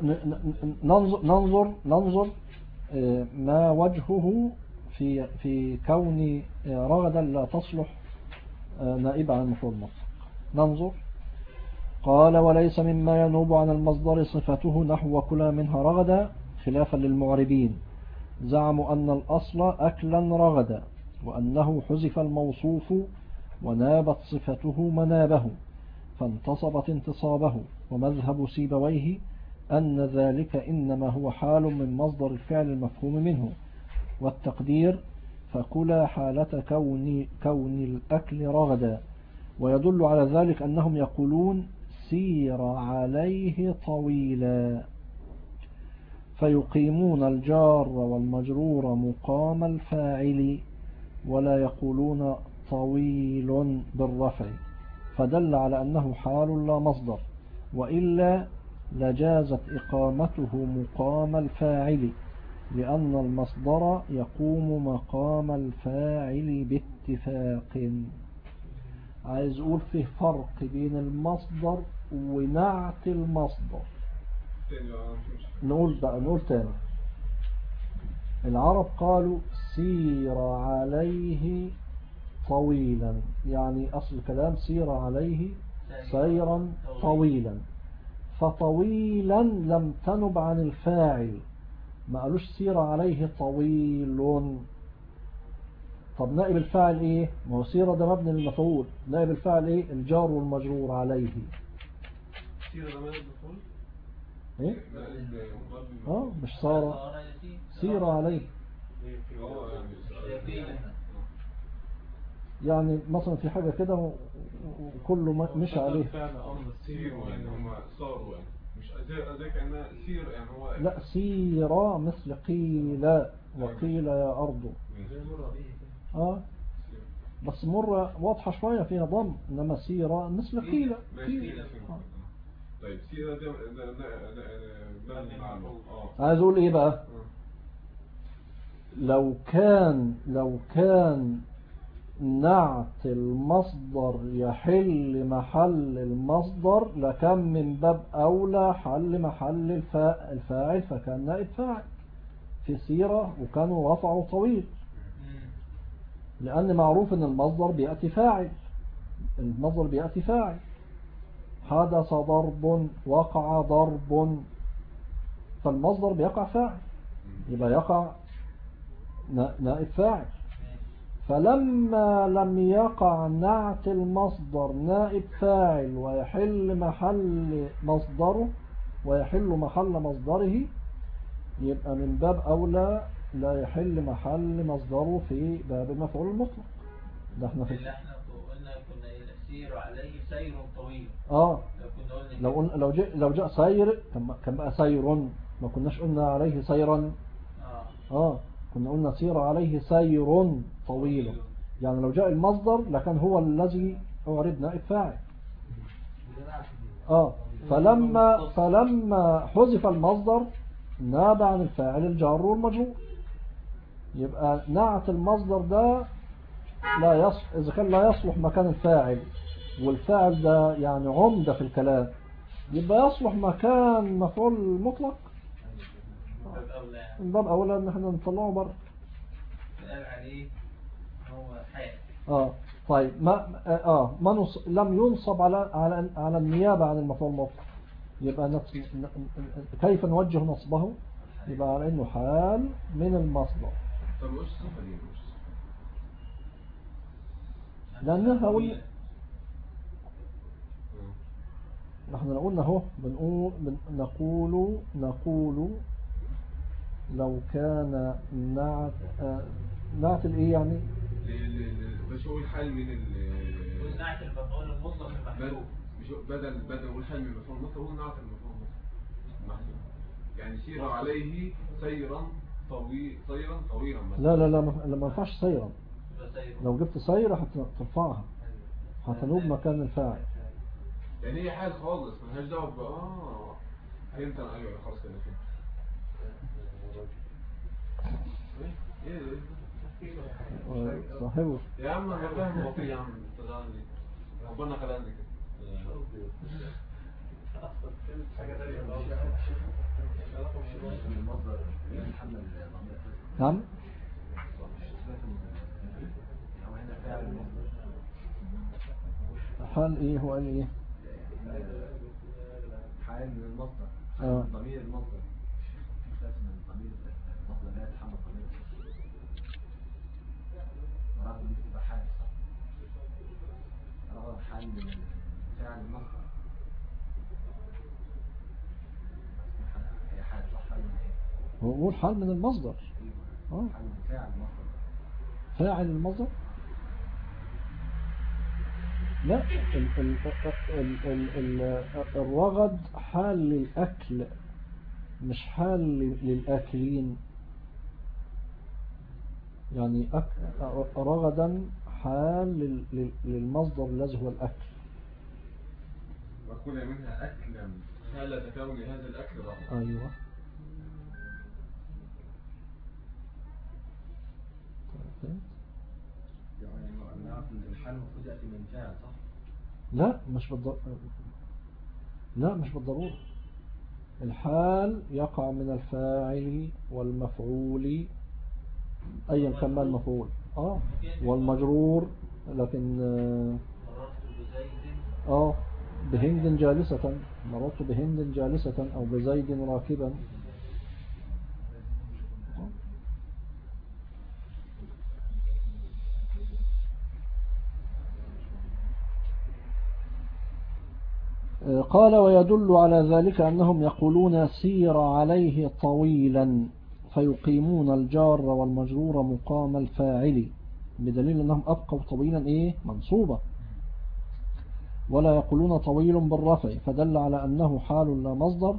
ننظر ما وجهه في كون رغدا لا تصلح نائبة عن المفعول المطلق. ننظر. قال وليس مما ينوب عن المصدر صفته نحو كلا منها رغدا، خلافا للمعربين زعموا أن الأصل أكلا رغدا، وأنه حذف الموصوف ونابت صفته منابه فانتصبت انتصابه. ومذهب سيبويه أن ذلك إنما هو حال من مصدر الفعل المفهوم منه، والتقدير فكلا حالة كون الأكل رغدا. ويدل على ذلك أنهم يقولون سير عليه طويلا، فيقيمون الجار والمجرور مقام الفاعل ولا يقولون طويل بالرفع، فدل على أنه حال لا مصدر، وإلا لجازت إقامته مقام الفاعل، لأن المصدر يقوم مقام الفاعل باتفاق. عايز أقول فيه فرق بين المصدر ونعت المصدر. نقول تاني. العرب قالوا سير عليه طويلا، يعني أصل الكلام سير عليه سيرا طويلا، فطويلا لم تنب عن الفاعل، ما قالوش سير عليه طويل. طب نائب الفاعل ايه؟ ما هو سير ده مبني للمفعول، نائب الفاعل ايه؟ الجار والمجرور عليه. سيرة ده مالك بتقول؟ ايه؟ مش صار، سير عليه. يعني مثلا في حاجة كده وكله مشى عليه. سيروا يعني هم صاروا، يعني مش زي كأنها سير يعني هو. لا، سيرا مثل قيل وقيل يا أرض. بس مرة واضحة شوية فيها ضم، إنما سيرا مثل قيل. طيب سيرة ده عايز أقول إيه بقى؟ لو كان نعت المصدر يحل محل المصدر لكان من باب أولى حل محل الفاعل، فكان نائب فاعل في سيرة، وكانوا رفعوا طويل، لأن معروف أن المصدر بيأتي فاعل، المصدر بيأتي فاعل. حدث ضرب، وقع ضرب، فالمصدر بيقع فاعل، يبقى يقع نائب فاعل. فلما لم يقع نعت المصدر نائب فاعل ويحل محل مصدره، يبقى من باب أولى لا يحل محل مصدره في باب المفعول المطلق. ده احنا في اللي احنا قلنا كنا يسير عليه سير طويل. لو جاء سير كان بقى سير، ما كناش قلنا عليه سيرا. كنا قلنا سير عليه سير طويل، يعني لو جاء المصدر لكن هو الذي أعرب نائب فاعل. فلما حذف المصدر ناب عن الفاعل الجار والمجرور، يبقى نعت المصدر ده إذا كان لا يصلح مكان الفاعل، والفاعل ده يعني عمدة في الكلام، يبقى يصلح مكان مفعول مطلق. من باب أولى ان احنا نطلعه بره. قال عليه هو حال. طيب لم ينصب على النيابة عن المفعول المطلق، يبقى كيف نوجه نصبه؟ يبقى على انه حال من المصدر. طب وش الصفة دي؟ لانها نحن قلنا اهو نقول لو كان نعت الايه يعني مش هو الحال من نعت المفعول المطلق المحذوف، مش بدل نقول حال من المفعول المطلق، هو نعت المفعول المحذوف، يعني سير عليه سيرا طويلا مثلا. لا ما ينفعش سيرا. لو جبت سيرة هترفعها، هتنوب مكان الفاعل، يعني هي حال خالص ملهاش دعوه فهمت انا. ايوه خلاص كده فهمت. صاحبه يا عم انا فاهم وقتي يا عم، تزعل لي ربنا خلقني كده. نعم. حال ايه؟ هو قال ايه؟ حال من المصدر، ضمير المصدر، مش لازم ضمير المصدر لا يتحمل ضمير المصدر، دي بتبقى حال صح؟ حال من فعل المصدر، هي حال صح؟ حال من ايه؟ هو حال من المصدر. حال من فاعل المصدر. فاعل المصدر؟ لا، الرغد حال للأكل مش حال للآكلين، يعني رغدا حال للمصدر الذي هو الأكل. وكل منها أكلا حالة كون هذا الأكل رغدا. أيوة. يعني نعرف ان الحال المفروض يأتي من فاعل صح؟ لا مش بالضرورة. الحال يقع من الفاعل والمفعول أيا كان ما المفعول والمجرور لكن مررت بزيد بهند جالسة، مررت بهند جالسة أو بزيد راكبا. قال ويدل على ذلك أنهم يقولون سير عليه طويلا فيقيمون الجار والمجرور مقام الفاعل، بدليل أنهم أبقوا طويلا منصوبة، ولا يقولون طويل بالرفع، فدل على أنه حال لا مصدر،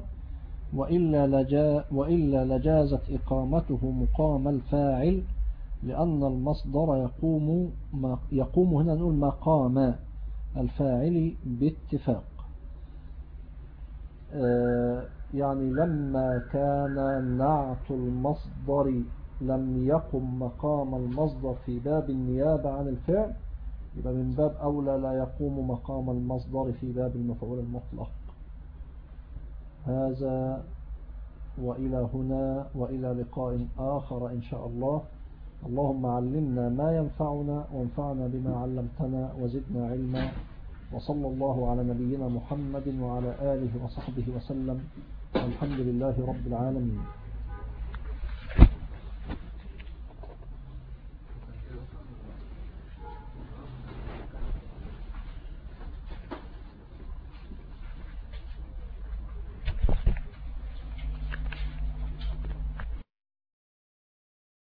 وإلا لجازت إقامته مقام الفاعل، لأن المصدر يقوم هنا نقول مقام الفاعل باتفاق. يعني لما كان نعت المصدر لم يقم مقام المصدر في باب النيابة عن الفعل، يبقى من باب أولى لا يقوم مقام المصدر في باب المفعول المطلق. هذا وإلى هنا وإلى لقاء آخر إن شاء الله. اللهم علمنا ما ينفعنا وانفعنا بما علمتنا وزدنا علما، وصلى الله على نبينا محمد وعلى آله وصحبه وسلم، والحمد لله رب العالمين.